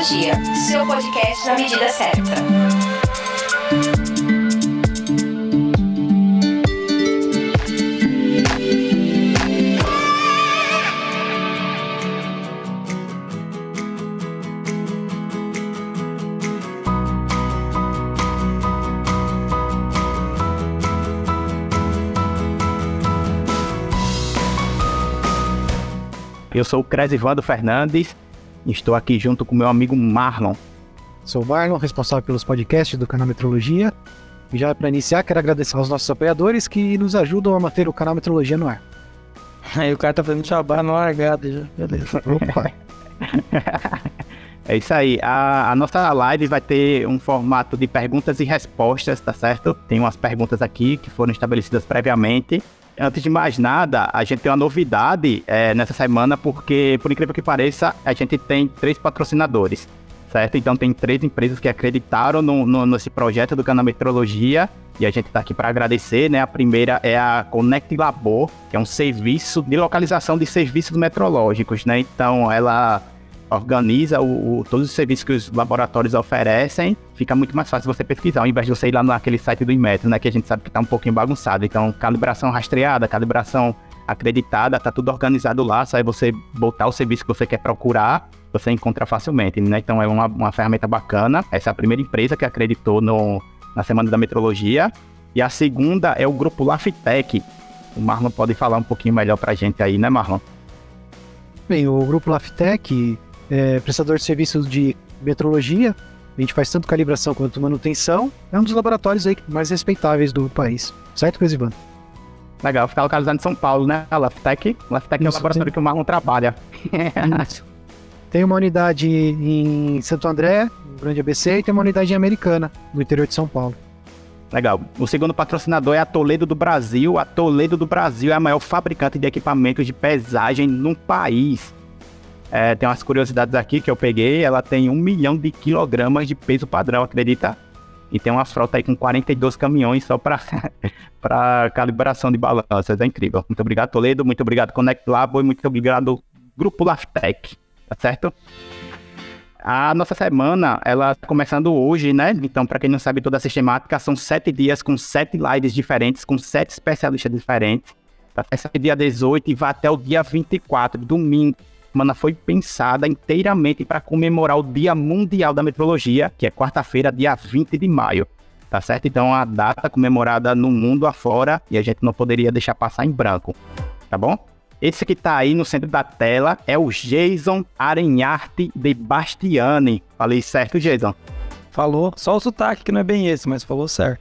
Metrologia, seu podcast na medida certa. Eu sou o Cresivando Fernandes e estou aqui junto com meu amigo Marlon. Sou o Marlon, responsável pelos podcasts do canal Metrologia. E já para iniciar, quero agradecer aos nossos apoiadores que nos ajudam a manter o canal Metrologia no ar. Aí o cara tá fazendo jabá na largada já, beleza. Opa. É isso aí, a nossa live vai ter um formato de perguntas e respostas, tá certo? Tem umas perguntas aqui que foram estabelecidas previamente. Antes de mais nada, a gente tem uma novidade nessa semana, porque, por incrível que pareça, a gente tem 3 patrocinadores, certo? Então tem 3 empresas que acreditaram nesse projeto do canal Metrologia, e a gente está aqui para agradecer, né? A primeira é a Connect Labor, que é um serviço de localização de serviços metrológicos, né? Então ela organiza todos os serviços que os laboratórios oferecem, fica muito mais fácil você pesquisar, ao invés de você ir lá naquele site do Inmetro, né, que a gente sabe que está um pouquinho bagunçado. Então, calibração rastreada, calibração acreditada, tá tudo organizado lá, só é você botar o serviço que você quer procurar, você encontra facilmente, né? Então, é uma ferramenta bacana. Essa é a primeira empresa que acreditou na Semana da Metrologia. E a segunda é o Grupo Laftec. O Marlon pode falar um pouquinho melhor pra gente aí, né, Marlon? Bem, o Grupo Laftec é prestador de serviços de metrologia. A gente faz tanto calibração quanto manutenção. É um dos laboratórios aí mais respeitáveis do país. Certo, Cresivando? Legal, fica localizado em São Paulo, né? A Laftec. Laftec é o laboratório que o Marlon trabalha. Tem uma unidade em Santo André, no Grande ABC, e tem uma unidade em Americana, no interior de São Paulo. Legal. O segundo patrocinador é a Toledo do Brasil. A Toledo do Brasil é a maior fabricante de equipamentos de pesagem no país. Tem umas curiosidades aqui que eu peguei. Ela tem 1 milhão de quilogramas de peso padrão, acredita? E tem uma frota aí com 42 caminhões só para calibração de balanças. É incrível. Muito obrigado, Toledo. Muito obrigado, Connect Labo. E muito obrigado, Grupo Laftec. Tá certo? A nossa semana, ela tá começando hoje, né? Então, para quem não sabe toda a sistemática, são 7 dias com 7 lives diferentes, com 7 especialistas diferentes. Essa é dia 18 e vai até o dia 24, domingo. A semana foi pensada inteiramente para comemorar o Dia Mundial da Metrologia, que é quarta-feira, dia 20 de maio. Tá certo? Então, a data comemorada no mundo afora e a gente não poderia deixar passar em branco. Tá bom? Esse que tá aí no centro da tela é o Jason Arenharte de Bastiani. Falei certo, Jason? Falou, só o sotaque que não é bem esse, mas falou certo.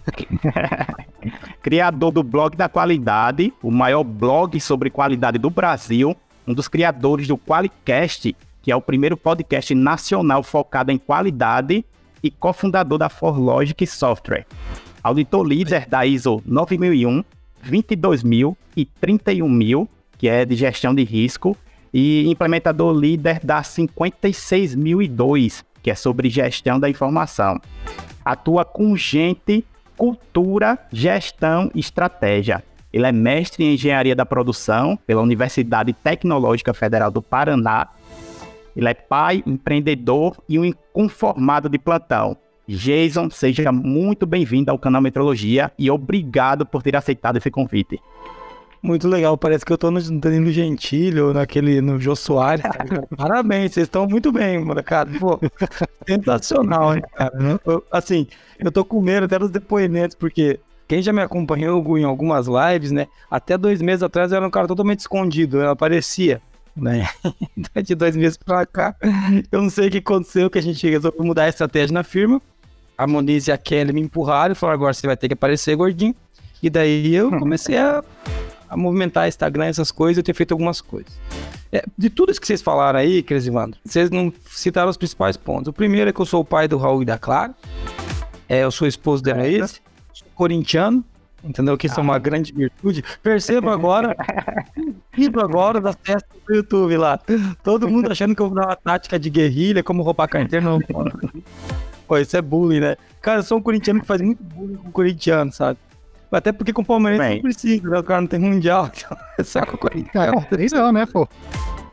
Criador do Blog da Qualidade, o maior blog sobre qualidade do Brasil, um dos criadores do QualiCast, que é o primeiro podcast nacional focado em qualidade, e cofundador da ForLogic Software. Auditor líder da ISO 9001, 22000 e 31000, que é de gestão de risco, e implementador líder da 56002, que é sobre gestão da informação. Atua com gente, cultura, gestão e estratégia. Ele é mestre em engenharia da produção pela Universidade Tecnológica Federal do Paraná. Ele é pai, empreendedor e um inconformado de plantão. Jason, seja muito bem-vindo ao canal Metrologia e obrigado por ter aceitado esse convite. Muito legal, parece que eu tô no Danilo Gentili ou no Jô Soares. Parabéns, vocês estão muito bem, molecada. Pô, sensacional, hein, cara. Eu tô com medo até dos depoimentos, porque quem já me acompanhou em algumas lives, né? Até 2 meses atrás eu era um cara totalmente escondido, eu aparecia, né? De 2 meses pra cá, eu não sei o que aconteceu, que a gente resolveu mudar a estratégia na firma. A Moniz e a Kelly me empurraram e falaram, agora você vai ter que aparecer gordinho. E daí eu comecei a movimentar Instagram, essas coisas, eu tenho feito algumas coisas. De tudo isso que vocês falaram aí, Cresivando, vocês não citaram os principais pontos. O primeiro é que eu sou o pai do Raul e da Clara. Eu sou esposo da Anaís, sou corintiano, entendeu? Que isso é uma grande virtude. Perceba agora, rindo agora das festas do YouTube lá. Todo mundo achando que eu vou dar uma tática de guerrilha, como roubar carteira. Não. Pô, isso é bullying, né? Cara, eu sou um corintiano que faz muito bullying com corintiano, sabe? Até porque com o Palmeirense não precisa, né? O cara não tem mundial. Então, é só com o Corinthians. Não, né, pô?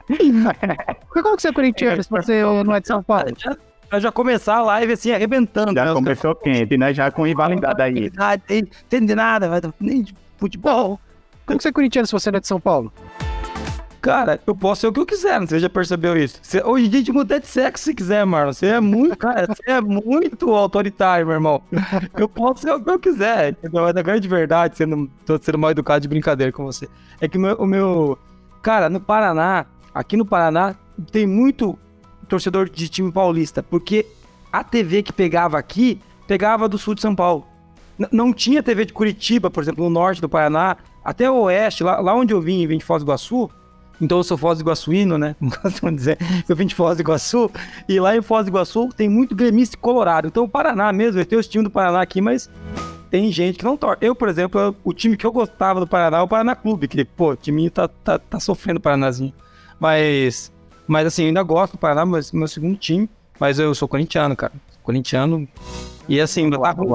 Como que você é corintiano se você não é de São Paulo? Já começar a live assim, arrebentando. Já começou quente, né? Já com rivalidade aí. Entende nada, nem de futebol. Como que você é corintiano se você não é de São Paulo? Cara, eu posso ser o que eu quiser, não sei se você já percebeu isso. Hoje em dia, a gente muda de sexo se quiser, Marlon. Você é muito, cara, você é muito autoritário, meu irmão. Eu posso ser o que eu quiser, entendeu? Mas a grande verdade, tô sendo mal educado de brincadeira com você, é que o meu... Cara, no Paraná, aqui no Paraná, tem muito torcedor de time paulista, porque a TV que pegava aqui, pegava do sul de São Paulo. Não tinha TV de Curitiba, por exemplo, no norte do Paraná, até o oeste, lá onde eu vim de Foz do Iguaçu. Então eu sou Foz do Iguaçuíno, né? Não gosto de dizer. Eu vim de Foz do Iguaçu. E lá em Foz do Iguaçu tem muito gremista e colorado. Então o Paraná mesmo, eu tenho os times do Paraná aqui, mas tem gente que não torce. Eu, por exemplo, o time que eu gostava do Paraná é o Paraná Clube, que, pô, o time tá sofrendo o Paranazinho. Mas assim, eu ainda gosto do Paraná, meu segundo time. Mas eu sou corintiano, cara. Corintiano. E assim,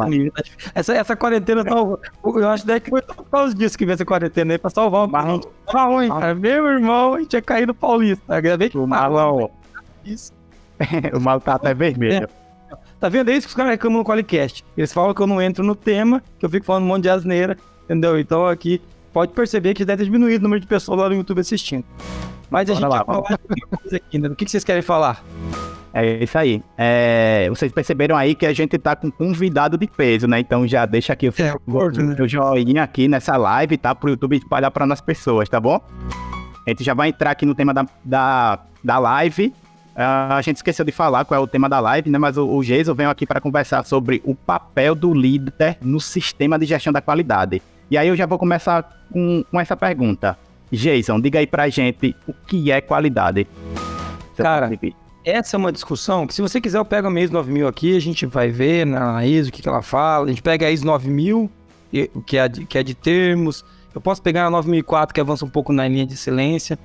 essa quarentena, eu acho que foi por causa disso que veio essa quarentena aí, pra salvar o Marlon. Tá ruim, cara. Meu irmão, a gente ia cair no Paulista. Ainda que o Marlon. Isso. O Marlon tá até vermelho. Tá vendo? É isso que os caras reclamam no Qualicast. Eles falam que eu não entro no tema, que eu fico falando um monte de asneira, entendeu? Então aqui, pode perceber que deve ter diminuído o número de pessoas lá no YouTube assistindo. Mas a gente vai falar coisa aqui, né? O que vocês querem falar? É isso aí. Vocês perceberam aí que a gente tá com convidado de peso, né? Então já deixa aqui o joinha aqui nessa live, tá? Pro YouTube espalhar para nas pessoas, tá bom? A gente já vai entrar aqui no tema da live. A gente esqueceu de falar qual é o tema da live, né? Mas o Jason veio aqui para conversar sobre o papel do líder no sistema de gestão da qualidade. E aí eu já vou começar com essa pergunta. Jason, diga aí pra gente o que é qualidade. Cara, essa é uma discussão que, se você quiser, eu pego a ISO 9000 aqui, a gente vai ver na ISO o que ela fala. A gente pega a ISO 9000, que é de termos. Eu posso pegar a 9004, que avança um pouco na linha de excelência.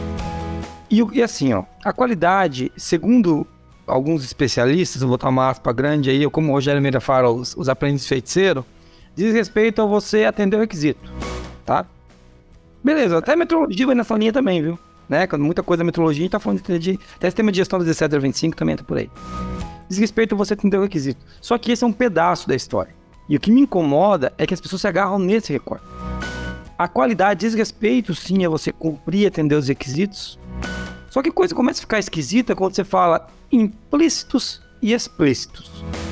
E assim, ó, a qualidade, segundo alguns especialistas, eu vou botar uma aspa grande aí, como o Rogério Meira fala, os aprendizes feiticeiros, diz respeito a você atender o requisito, tá? Beleza, até a metrologia vai nessa linha também, viu? Né? Quando muita coisa da metrologia, a gente tá falando de até sistema de gestão do 1725 também tá por aí. Diz respeito a você atender o requisito. Só que esse é um pedaço da história. E o que me incomoda é que as pessoas se agarram nesse recorte. A qualidade diz respeito, sim, a você cumprir e atender os requisitos. Só que a coisa começa a ficar esquisita quando você fala implícitos e explícitos.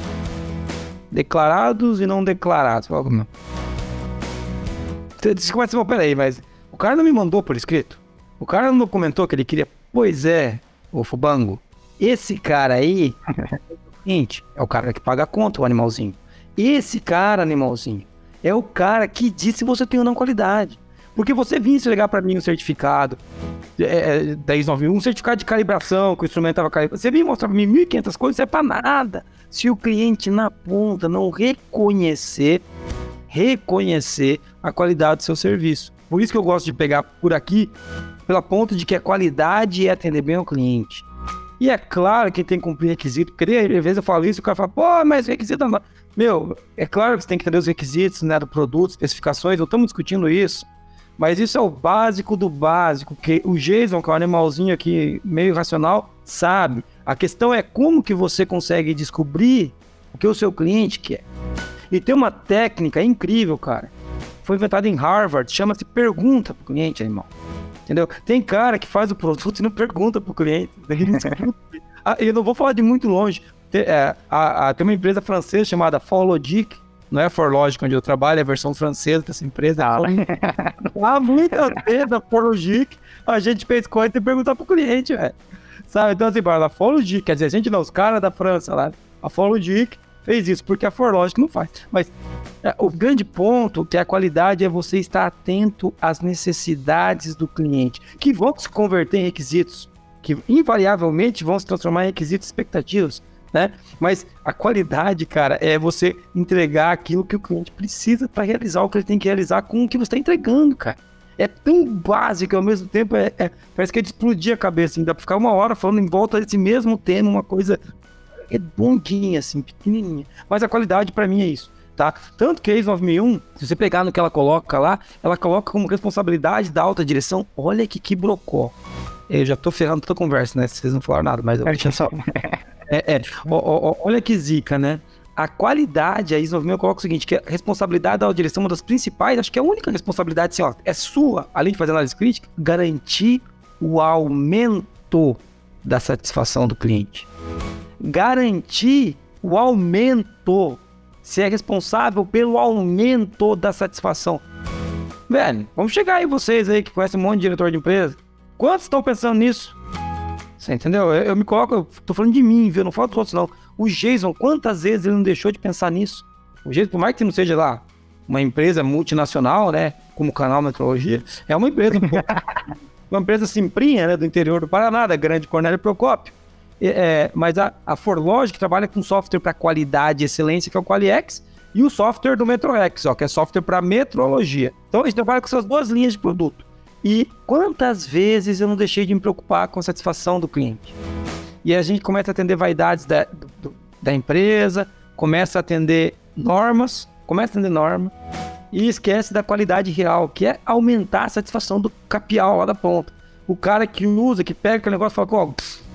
Declarados e não declarados. Você começa a falar, peraí, mas o cara não me mandou por escrito? O cara não comentou que ele queria? Pois é, ô Fubango, esse cara aí é o cara que paga a conta, o animalzinho. Esse cara, animalzinho, é o cara que disse se você tem ou não qualidade. Porque você vinha entregar para mim um certificado da ISO 9001, um certificado de calibração, que o instrumento estava calibrado. Você vinha mostrar para mim 1.500 coisas, isso é para nada. Se o cliente na ponta não reconhecer a qualidade do seu serviço. Por isso que eu gosto de pegar por aqui, pela ponta de que a qualidade é atender bem ao cliente. E é claro que tem que cumprir requisito, porque às vezes eu falo isso e o cara fala, pô, mas requisito não... Meu, é claro que você tem que entender os requisitos, né, do produto, especificações, não estamos discutindo isso. Mas isso é o básico do básico, que o Jason, que é um animalzinho aqui meio racional, sabe. A questão é como que você consegue descobrir o que o seu cliente quer. E tem uma técnica incrível, cara. Foi inventada em Harvard, chama-se pergunta pro cliente, animal. Entendeu? Tem cara que faz o produto e não pergunta pro cliente. Eu não vou falar de muito longe. Tem uma empresa francesa chamada ForLogic, não é ForLogic onde eu trabalho, é a versão francesa dessa empresa. Há muitas vezes a ForLogic, a gente fez coisa e perguntar pro cliente, velho. Sabe? Então assim, a ForLogic, quer dizer, a gente não, os caras da França lá, a ForLogic fez isso, porque a ForLogic não faz. Mas o grande ponto que a qualidade é você estar atento às necessidades do cliente, que vão se converter em requisitos, que invariavelmente vão se transformar em requisitos expectativos, né? Mas a qualidade, cara, é você entregar aquilo que o cliente precisa para realizar o que ele tem que realizar com o que você está entregando, cara. É tão básico, ao mesmo tempo parece que é de explodir a cabeça, assim, dá pra ficar uma hora falando em volta desse mesmo tema, uma coisa redondinha, assim, pequenininha. Mas a qualidade para mim é isso, tá? Tanto que a ISO 9001, se você pegar no que ela coloca lá, ela coloca como responsabilidade da alta direção, olha que brocó. Eu já tô ferrando toda a conversa, né? Vocês não falaram nada, mas... Olha que zica, né? A qualidade, a ISO 9000 coloca o seguinte, que a responsabilidade da direção, uma das principais, acho que é a única responsabilidade, assim, ó, é sua, além de fazer análise crítica, garantir o aumento da satisfação do cliente. Garantir o aumento. Você é responsável pelo aumento da satisfação. Velho, vamos chegar aí vocês aí que conhecem um monte de diretor de empresa. Quantos estão pensando nisso? Você entendeu? Eu me coloco, eu tô falando de mim, viu? Não falo dos outros, não. O Jason, quantas vezes ele não deixou de pensar nisso? O Jason, por mais que não seja lá uma empresa multinacional, né? Como o Canal Metrologia, é uma empresa, uma empresa simprinha, né? Do interior do Paraná, da Grande Cornélio Procópio. Mas a Forlogic trabalha com software para qualidade e excelência, que é o QualiX, e o software do MetroX, ó, que é software para metrologia. Então a gente trabalha com essas duas linhas de produto. E quantas vezes eu não deixei de me preocupar com a satisfação do cliente? E a gente começa a atender vaidades da empresa, começa a atender normas, e esquece da qualidade real, que é aumentar a satisfação do capial lá da ponta. O cara que usa, que pega aquele negócio e fala,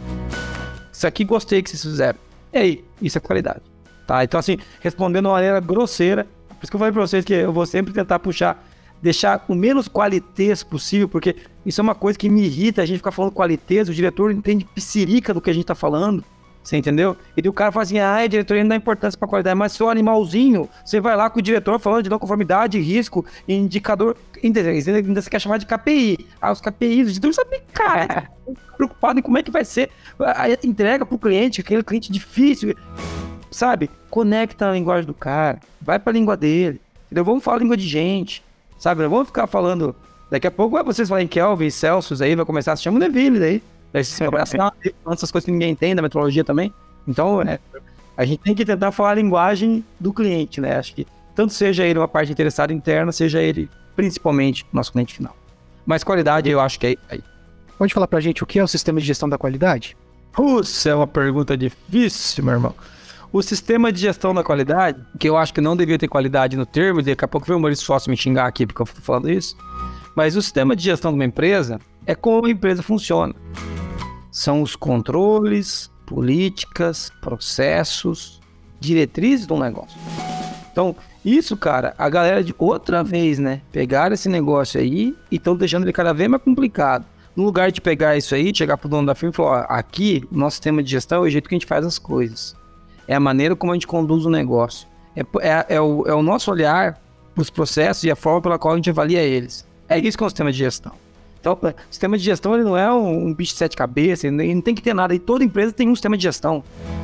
isso aqui gostei que vocês fizeram. E aí, isso é qualidade. Tá? Então assim, respondendo de uma maneira grosseira, por isso que eu falei pra vocês que eu vou sempre tentar deixar o menos qualitês possível, porque isso é uma coisa que me irrita, a gente ficar falando qualitês, o diretor não entende psirica do que a gente tá falando, você entendeu? E daí o cara fala assim, a diretoria não dá importância pra qualidade, mas seu animalzinho, você vai lá com o diretor falando de não conformidade, risco, indicador, ainda você quer chamar de KPI, os KPIs, o diretor sabe, cara, preocupado em como é que vai ser a entrega pro cliente, aquele cliente difícil, sabe? Conecta a linguagem do cara, vai pra língua dele, entendeu? Vamos falar a língua de gente. Sabe, não vamos ficar falando... Daqui a pouco vocês falarem Kelvin, Celsius aí, vai começar a se chamar Neville daí. Daí vocês vão falando essas coisas que ninguém entende, da metrologia também. Então, a gente tem que tentar falar a linguagem do cliente, né? Acho que tanto seja ele uma parte interessada interna, seja ele principalmente nosso cliente final. Mas qualidade eu acho que é aí. Pode falar pra gente o que é o sistema de gestão da qualidade? Isso é uma pergunta difícil, meu irmão. O sistema de gestão da qualidade, que eu acho que não devia ter qualidade no termo, daqui a pouco vem o Maurício Sócio me xingar aqui porque eu tô falando isso, mas o sistema de gestão de uma empresa é como a empresa funciona. São os controles, políticas, processos, diretrizes do negócio. Então, isso, cara, a galera de outra vez, né, pegaram esse negócio aí e estão deixando ele cada vez mais complicado. No lugar de pegar isso aí, chegar pro dono da firma e falar, ó, aqui, o nosso sistema de gestão é o jeito que a gente faz as coisas. É a maneira como a gente conduz o negócio. É o nosso olhar para os processos e a forma pela qual a gente avalia eles. É isso que é o sistema de gestão. Então, o sistema de gestão ele não é um bicho de 7 cabeças, ele não tem que ter nada. E toda empresa tem um sistema de gestão.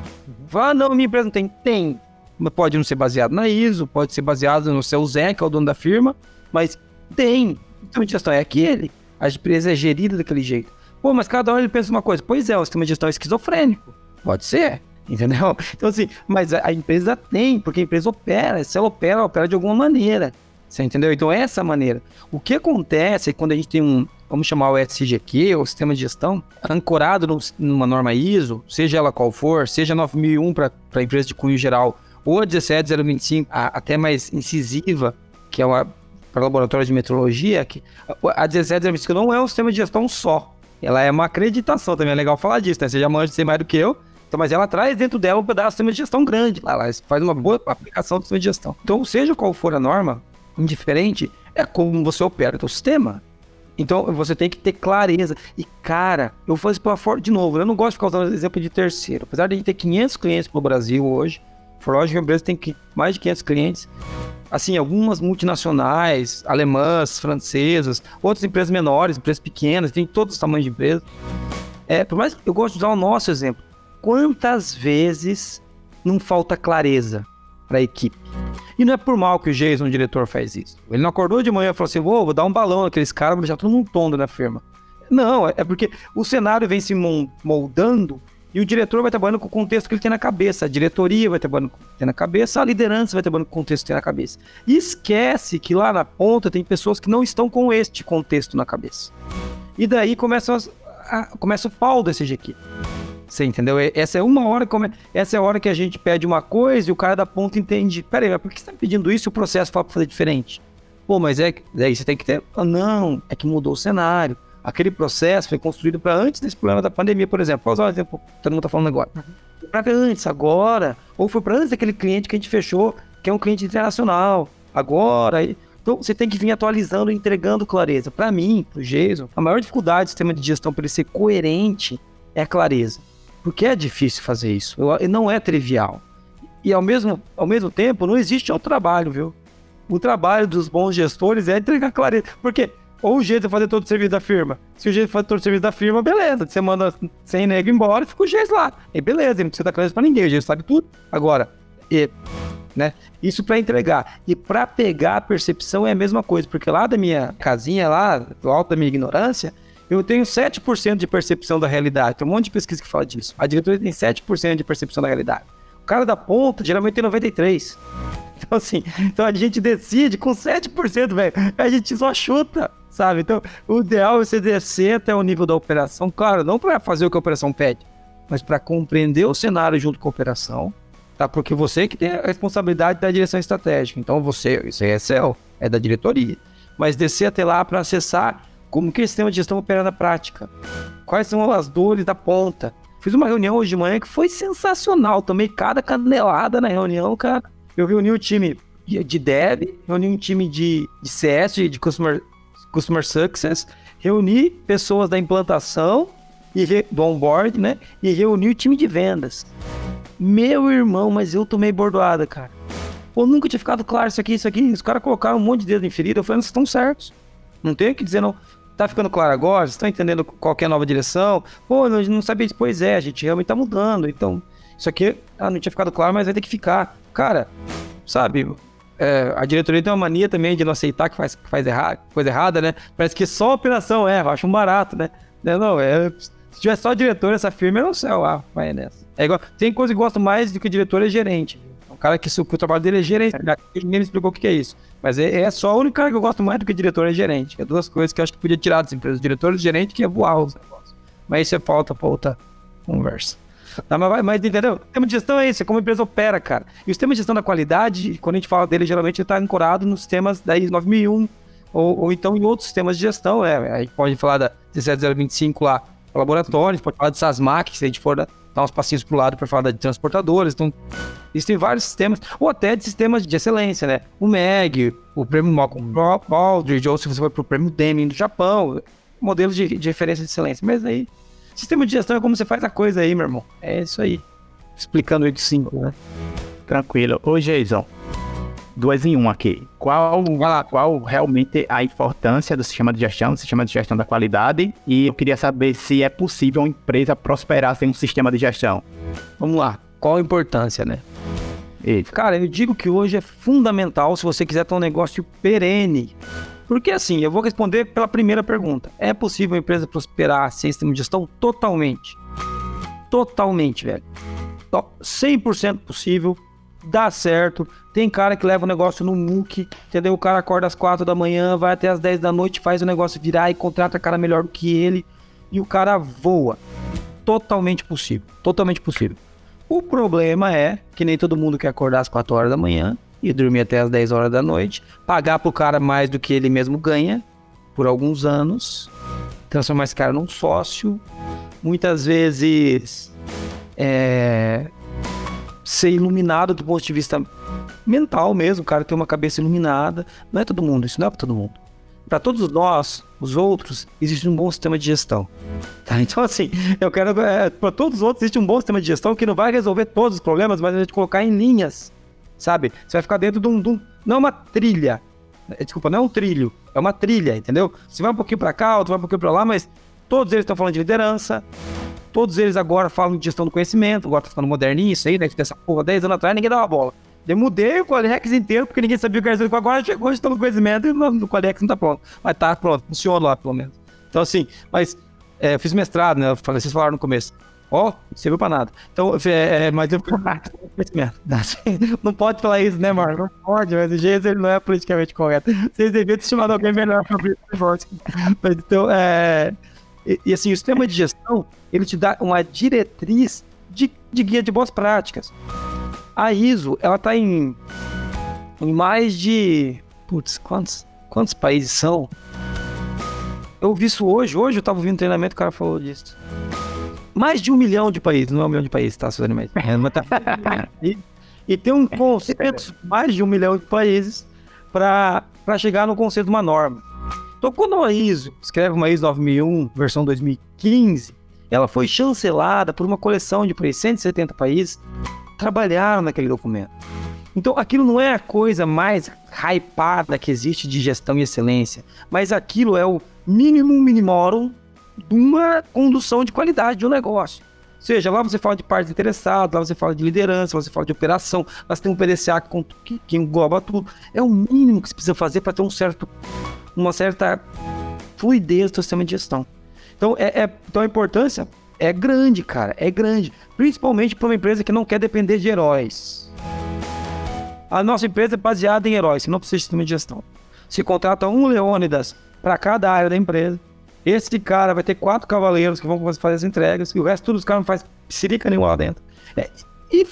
Não, minha empresa não tem. Tem. Pode não ser baseado na ISO, pode ser baseado no seu Zé, que é o dono da firma, mas tem. O sistema de gestão é aquele. A empresa é gerida daquele jeito. Pô, mas cada um ele pensa uma coisa. Pois é, o sistema de gestão é esquizofrênico. Pode ser. Entendeu? Então assim, mas a empresa tem, porque a empresa opera, se ela opera de alguma maneira, você entendeu? Então essa maneira. O que acontece é que quando a gente tem vamos chamar o SGQ, o sistema de gestão, ancorado numa norma ISO, seja ela qual for, seja 9001 para empresa de cunho geral, ou a 17025, até mais incisiva, que é para laboratório de metrologia, que a 17025 não é um sistema de gestão só, ela é uma acreditação, também é legal falar disso, né? Você já manja de ser mais do que eu, então, mas ela traz dentro dela um pedaço de sistema de gestão grande. Ela faz uma boa aplicação do sistema de gestão. Então, seja qual for a norma, indiferente, é como você opera o seu sistema. Então, você tem que ter clareza. E, cara, eu vou fazer isso fora de novo. Eu não gosto de ficar usando exemplo de terceiro. Apesar de a gente ter 500 clientes no Brasil hoje, a Forlogic é uma empresa que tem mais de 500 clientes. Assim, algumas multinacionais, alemãs, francesas, outras empresas menores, empresas pequenas, tem todos os tamanhos de empresas. Por mais que eu gosto de usar o nosso exemplo. Quantas vezes não falta clareza para a equipe? E não é por mal que o Jason, o diretor, faz isso. Ele não acordou de manhã e falou assim, vou dar um balão naqueles caras, vou deixar todo mundo tondo na firma. Não, é porque o cenário vem se moldando e o diretor vai trabalhando com o contexto que ele tem na cabeça. A diretoria vai trabalhando com o que tem na cabeça, a liderança vai trabalhando com o contexto que tem na cabeça. E esquece que lá na ponta tem pessoas que não estão com este contexto na cabeça. E daí começa o pau desse GQ. Você entendeu? Essa é essa é a hora que a gente pede uma coisa e o cara da ponta entende. Peraí, mas por que você tá me pedindo isso e o processo fala pra fazer diferente? Pô, mas daí você tem que ter... Não, é que mudou o cenário. aquele processo foi construído para antes desse problema da pandemia, por exemplo. Vou usar um exemplo que todo mundo está falando agora. Foi para antes, agora, ou foi para antes daquele cliente que a gente fechou, que é um cliente internacional, agora. Então, você tem que vir atualizando e entregando clareza. Para mim, para o Jason, a maior dificuldade do sistema de gestão para ele ser coerente é a clareza. Porque é difícil fazer isso, não é trivial. E ao mesmo tempo, não existe outro trabalho, viu? O trabalho dos bons gestores é entregar clareza. Porque ou o jeito de fazer todo o serviço da firma. Se o jeito de fazer todo o serviço da firma, beleza. Você manda 100 negros embora e fica o jeito lá. E beleza, ele não precisa dar clareza pra ninguém, o jeito sabe tudo. Agora, né? Isso para entregar. E para pegar a percepção é a mesma coisa. Porque lá da minha casinha, lá do alto da minha ignorância, eu tenho 7% de percepção da realidade. Tem um monte de pesquisa que fala disso. A diretoria tem 7% de percepção da realidade. O cara da ponta geralmente tem 93%. Então, assim, a gente decide com 7%, velho. A gente só chuta, sabe? Então, o ideal é você descer até o nível da operação. Claro, não para fazer o que a operação pede, mas para compreender o cenário junto com a operação, tá? Porque você que tem a responsabilidade da direção estratégica. Então, isso aí é céu, é da diretoria. Mas descer até lá para acessar como que esse sistema de gestão opera na prática. Quais são as dores da ponta. Fiz uma reunião hoje de manhã que foi sensacional. Tomei cada canelada na reunião, cara. Eu reuni um time de Dev, reuni um time de CS, de Customer Success, reuni pessoas da implantação e do onboard, né? E reuni o time de vendas. Meu irmão, mas eu tomei bordoada, cara. Pô, nunca tinha ficado claro isso aqui. Os caras colocaram um monte de dedo em ferida. Eu falei, vocês estão certos. Não tem o que dizer, não. Tá ficando claro agora? Vocês estão entendendo qual que é a nova direção? Pô, não sabia disso. Pois é, a gente realmente tá mudando. Então, isso aqui não tinha ficado claro, mas vai ter que ficar. Cara, sabe, a diretoria tem uma mania também de não aceitar que faz coisa errada, né? Parece que só a operação erra, acho um barato, né? Não, se tiver só diretor, essa firma é no céu, vai nessa. É igual, tem coisa que eu gosto mais do que diretor é gerente. Um cara que o trabalho dele é gerente, ninguém me explicou o que é isso. Mas é só o único cara que eu gosto mais do que diretor é gerente. É duas coisas que eu acho que podia tirar das empresas. Diretor e gerente que é voar os negócios. Mas isso é pauta pra outra conversa. Não, mas entendeu? O sistema de gestão é isso, é como a empresa opera, cara. E o sistema de gestão da qualidade, quando a gente fala dele, geralmente ele está ancorado nos sistemas da ISO 9001 ou então em outros sistemas de gestão, A gente pode falar da 17025 lá, laboratórios, pode falar de SASMAC, se a gente for dar uns passinhos pro lado para falar de transportadores. Então, existem vários sistemas, ou até de sistemas de excelência, né? O MEG, o Prêmio Malcolm Aldridge, ou se você for pro Prêmio Deming do Japão, modelos de referência de excelência. Mas aí, sistema de gestão é como você faz a coisa aí, meu irmão. É isso aí. Explicando aí de 5, né? Tranquilo. Ô, Jason, 2 em 1 aqui. Qual realmente a importância do sistema de gestão da qualidade? E eu queria saber se é possível uma empresa prosperar sem um sistema de gestão. Vamos lá. Qual a importância, né? Cara, eu digo que hoje é fundamental se você quiser ter um negócio perene. Porque assim, eu vou responder pela primeira pergunta. É possível uma empresa prosperar sem sistema de gestão? Totalmente. Totalmente, velho. 100% possível. Dá certo. Tem cara que leva o negócio no muque, entendeu? O cara acorda às 4 da manhã, vai até às 10 da noite, faz o negócio virar e contrata cara melhor do que ele. E o cara voa. Totalmente possível. Totalmente possível. O problema é que nem todo mundo quer acordar às 4 horas da manhã e dormir até às 10 horas da noite, pagar pro cara mais do que ele mesmo ganha por alguns anos, transformar esse cara num sócio, muitas vezes ser iluminado do ponto de vista mental mesmo, o cara ter uma cabeça iluminada. Não é todo mundo, isso não é pra todo mundo. Para todos nós, os outros, existe um bom sistema de gestão. Tá? Então, assim, eu quero... para todos os outros, existe um bom sistema de gestão que não vai resolver todos os problemas, mas a gente colocar em linhas, sabe? Você vai ficar dentro de um... Não é uma trilha. Desculpa, não é um trilho. É uma trilha, entendeu? Você vai um pouquinho para cá, outro vai um pouquinho para lá, mas todos eles estão falando de liderança. Todos eles agora falam de gestão do conhecimento. Agora tá ficando moderninho isso aí, né? Que dessa porra 10 anos atrás, ninguém dava bola. Eu mudei o Qualiex inteiro, porque ninguém sabia o que era isso. Agora chegou a gestão do conhecimento e no Qualiex não tá pronto. Mas tá pronto, funciona lá, pelo menos. Então, assim, mas eu fiz mestrado, né? Vocês falaram no começo. Serviu pra nada. Então, mas eu não pode falar isso, né, Marco? Não pode, mas o jeito ele não é politicamente correto. Vocês deviam ter chamado alguém melhor pra abrir esse negócio. Mas então, e assim, o sistema de gestão, ele te dá uma diretriz de guia de boas práticas. A ISO, ela tá em mais de... quantos países são? Eu ouvi isso hoje eu tava ouvindo treinamento, o cara falou disso. Mais de 1 milhão de países, não é 1 milhão de países, tá, seus animais? E tem um consenso, mais de 1 milhão de países, para chegar no conceito de uma norma. Então, quando a ISO escreve uma ISO 9001, versão 2015, ela foi chancelada por uma coleção de 170 países que trabalharam naquele documento. Então, aquilo não é a coisa mais hypada que existe de gestão e excelência, mas aquilo é o mínimo minimorum de uma condução de qualidade de um negócio. Ou seja, lá você fala de partes interessadas, lá você fala de liderança, lá você fala de operação, lá você tem um PDCA que engloba tudo. É o mínimo que você precisa fazer para ter uma certa fluidez do sistema de gestão. Então, então a importância é grande, cara, é grande. Principalmente para uma empresa que não quer depender de heróis. A nossa empresa é baseada em heróis, você não precisa de sistema de gestão. Se contrata um Leônidas para cada área da empresa, esse cara vai ter 4 cavaleiros que vão fazer as entregas, e o resto todos os caras não faz psirica nenhuma lá dentro. E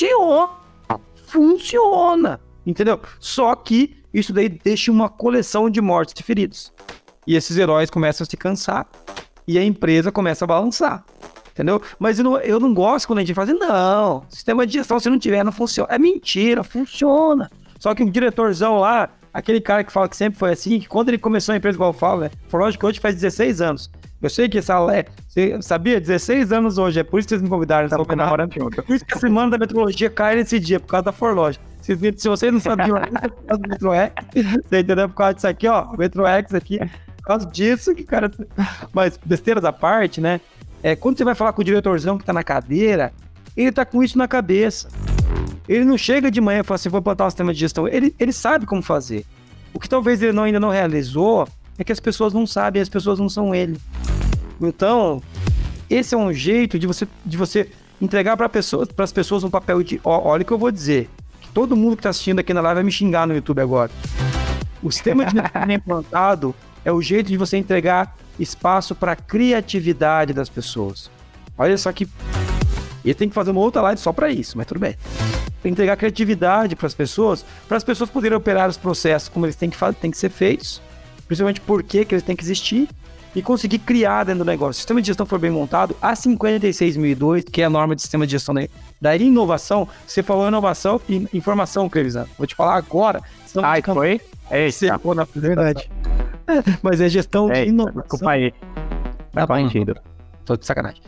funciona, entendeu? Só que isso daí deixa uma coleção de mortes e feridos. E esses heróis começam a se cansar, e a empresa começa a balançar. Entendeu? Mas eu não gosto quando a gente fala assim, não, sistema de gestão, se não tiver, não funciona. É mentira, funciona. Só que o diretorzão lá, aquele cara que fala que sempre foi assim, que quando ele começou a empresa, igual eu falo, né? Forlógico hoje faz 16 anos. Eu sei que você sabia? 16 anos hoje, é por isso que vocês me convidaram. Por isso que a semana da metrologia cai nesse dia, por causa da Forlógico. Se vocês não sabiam ainda, por causa do MetroX, você entendeu? Por causa disso aqui, ó, o MetroX aqui, por causa disso que, cara... Mas, besteiras à parte, né? Quando você vai falar com o diretorzão que tá na cadeira, ele tá com isso na cabeça. Ele não chega de manhã e fala assim, vou botar um sistema de gestão. Ele sabe como fazer. O que talvez ele ainda não realizou é que as pessoas não sabem, as pessoas não são ele. Então, esse é um jeito de você entregar para as pessoas um papel de... Olha o que eu vou dizer. Que todo mundo que tá assistindo aqui na live vai me xingar no YouTube agora. O sistema de gestão implantado é o jeito de você entregar espaço para a criatividade das pessoas. Olha só que... E tem que fazer uma outra live só para isso, mas tudo bem. Tem que entregar criatividade para as pessoas poderem operar os processos como eles têm que ser feitos, principalmente por que eles têm que existir, e conseguir criar dentro do negócio. Se o sistema de gestão for bem montado, a 56.002, que é a norma de sistema de gestão da inovação, você falou inovação e informação, Clerizano. Vou te falar agora. Foi? Na verdade. Mas é gestão de inovação. Desculpa aí. Tá bandido. Tô de sacanagem.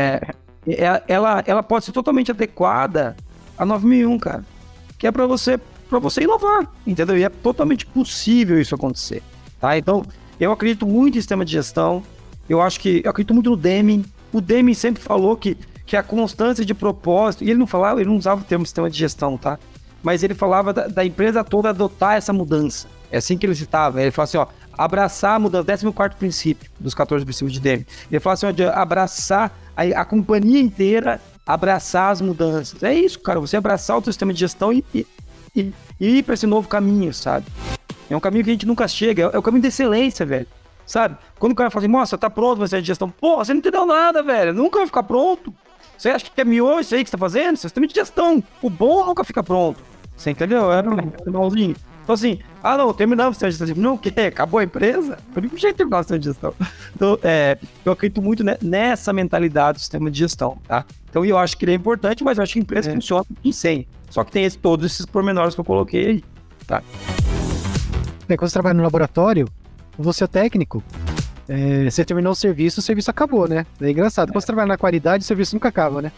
Ela pode ser totalmente adequada a 9001, cara. Que é pra você inovar, entendeu? E é totalmente possível isso acontecer, tá? Então, eu acredito muito em sistema de gestão. Eu acredito muito no Deming. O Deming sempre falou que a constância de propósito... E ele não usava o termo sistema de gestão, tá? Mas ele falava da empresa toda adotar essa mudança. É assim que ele citava. Ele falava assim, ó, abraçar a mudança, 14º princípio dos 14 princípios de Deming. Ele falava assim, ó, de abraçar a companhia inteira, abraçar as mudanças. É isso, cara, você abraçar o teu sistema de gestão e ir para esse novo caminho, sabe? É um caminho que a gente nunca chega, é o caminho da excelência, velho, sabe? Quando o cara fala assim, nossa, tá pronto o sistema de gestão. Pô, você não entendeu nada, velho, nunca vai ficar pronto. Você acha que é miojo isso aí que você tá fazendo? Sistema de gestão, o bom nunca fica pronto. Você entendeu? Era um malzinho. Então assim, não, terminamos o sistema de gestão. Não, o quê? Acabou a empresa? Por que jeito terminar o sistema de gestão? Então, eu acredito muito nessa mentalidade do sistema de gestão, tá? Então, eu acho que ele é importante, mas eu acho que a empresa funciona em 100. Só que tem todos esses pormenores que eu coloquei aí, tá? Quando você trabalha no laboratório, você é técnico, você terminou o serviço acabou, né? É engraçado. Quando você trabalha na qualidade, o serviço nunca acaba, né?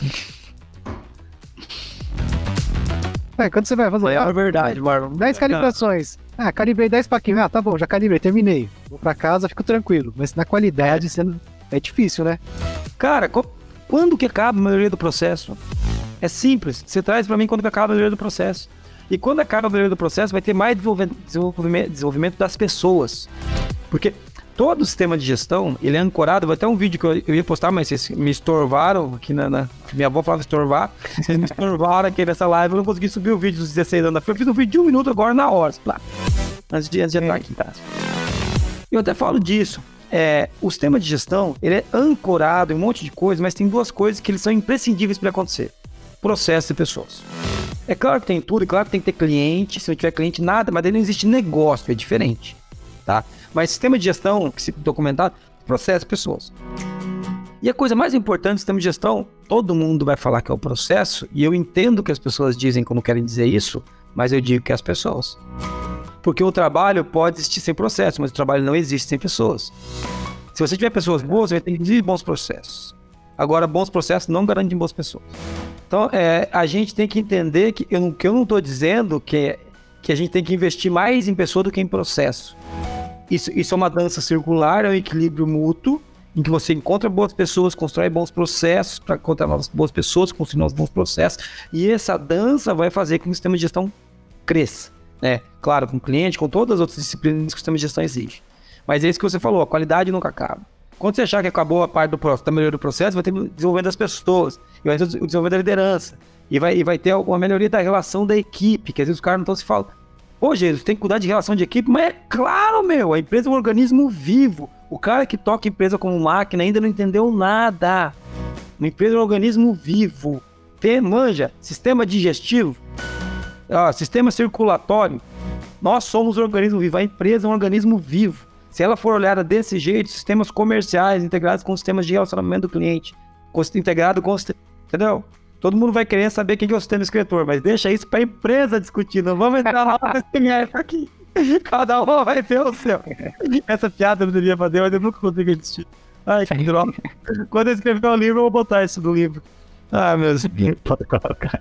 Quando você vai fazer... É verdade, Marlon. 10 calibrações. Calibrei 10 paquinhos. Tá bom, já calibrei, terminei. Vou pra casa, fico tranquilo. Mas na qualidade, é difícil, né? Cara, quando que acaba a maioria do processo? É simples. Você traz pra mim quando que acaba a maioria do processo. E quando acaba a maioria do processo, vai ter mais desenvolvimento das pessoas. Porque todo o sistema de gestão, ele é ancorado, vai ter um vídeo que eu ia postar, mas vocês me estorvaram aqui minha avó falava estorvar, vocês me estorvaram aqui nessa live, eu não consegui subir o vídeo dos 16 anos, eu fiz um vídeo de 1 minuto agora na hora, antes de entrar aqui, tá? Eu até falo disso, o sistema de gestão, ele é ancorado em um monte de coisas, mas tem 2 coisas que eles são imprescindíveis para acontecer, processo e pessoas. É claro que tem tudo, é claro que tem que ter cliente, se não tiver cliente, nada, mas daí não existe negócio, é diferente, tá? Mas sistema de gestão, que se documentado, processo, pessoas. E a coisa mais importante do sistema de gestão, todo mundo vai falar que é o processo, e eu entendo que as pessoas dizem como querem dizer isso, mas eu digo que é as pessoas. Porque o trabalho pode existir sem processo, mas o trabalho não existe sem pessoas. Se você tiver pessoas boas, você vai ter que existir bons processos. Agora, bons processos não garantem boas pessoas. Então, a gente tem que entender que eu não estou dizendo que a gente tem que investir mais em pessoa do que em processo. Isso é uma dança circular, é um equilíbrio mútuo, em que você encontra boas pessoas, constrói bons processos para encontrar novas boas pessoas, construir novos bons processos, e essa dança vai fazer com que o sistema de gestão cresça, né? Claro, com o cliente, com todas as outras disciplinas que o sistema de gestão exige. Mas é isso que você falou, a qualidade nunca acaba. Quando você achar que acabou a parte do processo, da melhoria do processo, vai ter o desenvolvimento das pessoas, e vai ter o desenvolvimento da liderança, e vai ter uma melhoria da relação da equipe, que às vezes os caras não estão se falando. Pô, Jesus, tem que cuidar de relação de equipe, mas é claro, a empresa é um organismo vivo. O cara que toca a empresa como máquina ainda não entendeu nada. Uma empresa é um organismo vivo. Manja, sistema digestivo, sistema circulatório. Nós somos um organismo vivo, a empresa é um organismo vivo. Se ela for olhada desse jeito, sistemas comerciais integrados com sistemas de relacionamento do cliente, integrado com... Entendeu? Todo mundo vai querer saber quem é o sistema escritor, mas deixa isso para a empresa discutir. Não vamos entrar lá nesse aqui. Cada um vai ter o seu. Essa piada eu não devia fazer, mas eu nunca consegui assistir. Ai, que droga. Quando eu escrever um livro, eu vou botar isso no livro. Ah, meu Deus. Pode colocar.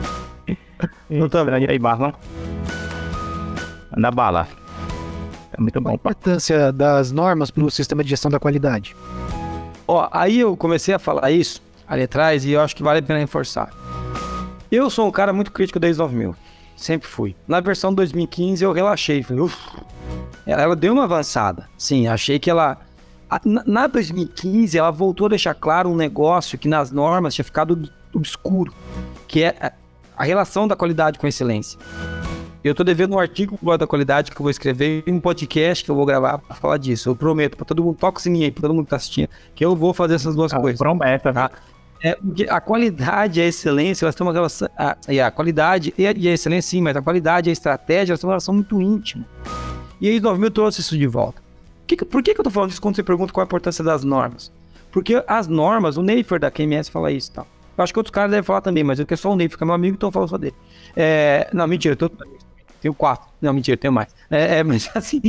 Não tô vendo aí, Marlon. Anda bala. É muito bom. A importância das normas para o sistema de gestão da qualidade. Aí eu comecei a falar isso ali atrás e eu acho que vale a pena reforçar. Eu sou um cara muito crítico desde 9000. Sempre fui. Na versão 2015 eu relaxei. Falei, ela deu uma avançada. Sim, achei que ela... Na 2015 ela voltou a deixar claro um negócio que nas normas tinha ficado obscuro. Que é a relação da qualidade com a excelência. Eu tô devendo um artigo pro blog da qualidade que eu vou escrever e um podcast que eu vou gravar pra falar disso. Eu prometo pra todo mundo, toca o sininho aí pra todo mundo que tá assistindo, que eu vou fazer essas duas coisas. Prometa, tá? Porque a qualidade e a excelência, elas têm uma relação... a qualidade e a excelência, sim, mas a qualidade e a estratégia, elas têm uma relação muito íntima. E aí, 2000 trouxe isso de volta. Por que eu tô falando disso quando você pergunta qual a importância das normas? Porque as normas, o Neifer da QMS fala isso e tal. Eu acho que outros caras devem falar também, mas eu quero só o Neifer, que é meu amigo, então eu falo só dele. Não, mentira, tenho 4. Não, mentira, tenho mais. Mas assim,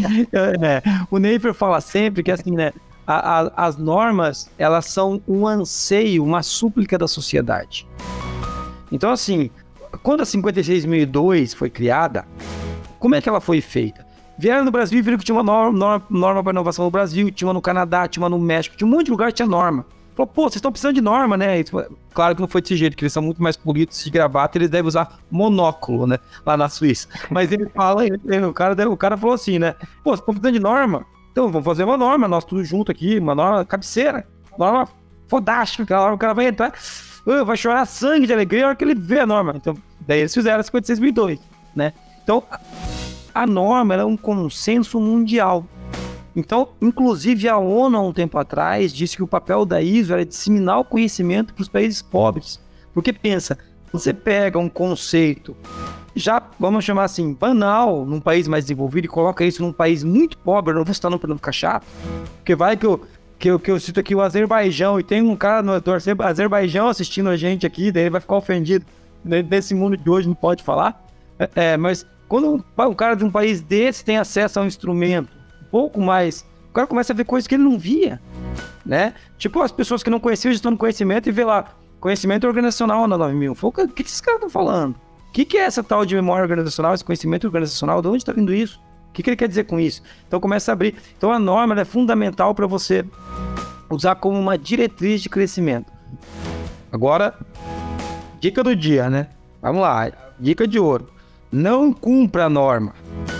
o Neifer fala sempre que assim, né? As normas, elas são um anseio, uma súplica da sociedade. Então, assim, quando a 56.002 foi criada, como é que ela foi feita? Vieram no Brasil e viram que tinha uma norma para inovação no Brasil, tinha uma no Canadá, tinha uma no México, tinha um monte de lugar que tinha norma. Falou, pô, vocês estão precisando de norma, né? Claro que não foi desse jeito, que eles são muito mais polidos de gravata, eles devem usar monóculo, né? Lá na Suíça. Mas ele fala, o cara falou assim, né? Pô, vocês estão precisando de norma? Então, vamos fazer uma norma, nós tudo junto aqui, uma norma cabeceira, norma fodástica, o cara vai entrar, vai chorar sangue de alegria na hora que ele vê a norma. Então, daí eles fizeram a 56.002, né? Então, a norma ela é um consenso mundial. Então, inclusive a ONU, há um tempo atrás, disse que o papel da ISO era disseminar o conhecimento para os países pobres. Porque pensa, você pega um conceito já, vamos chamar assim, banal, num país mais desenvolvido e coloca isso num país muito pobre, não vou citar para não ficar chato, porque vai que eu cito aqui o Azerbaijão e tem um cara do Azerbaijão assistindo a gente aqui, daí ele vai ficar ofendido. Nesse mundo de hoje não pode falar. Mas quando um cara de um país desse tem acesso a um instrumento um pouco mais, o cara começa a ver coisas que ele não via, né? Tipo as pessoas que não conheciam gestão do conhecimento e vê lá, conhecimento organizacional na 9000. O que esses caras estão falando? O que é essa tal de memória organizacional, esse conhecimento organizacional? De onde está vindo isso? O que ele quer dizer com isso? Então começa a abrir. Então a norma é fundamental para você usar como uma diretriz de crescimento. Agora, dica do dia, né? Vamos lá, dica de ouro. Não cumpra a norma.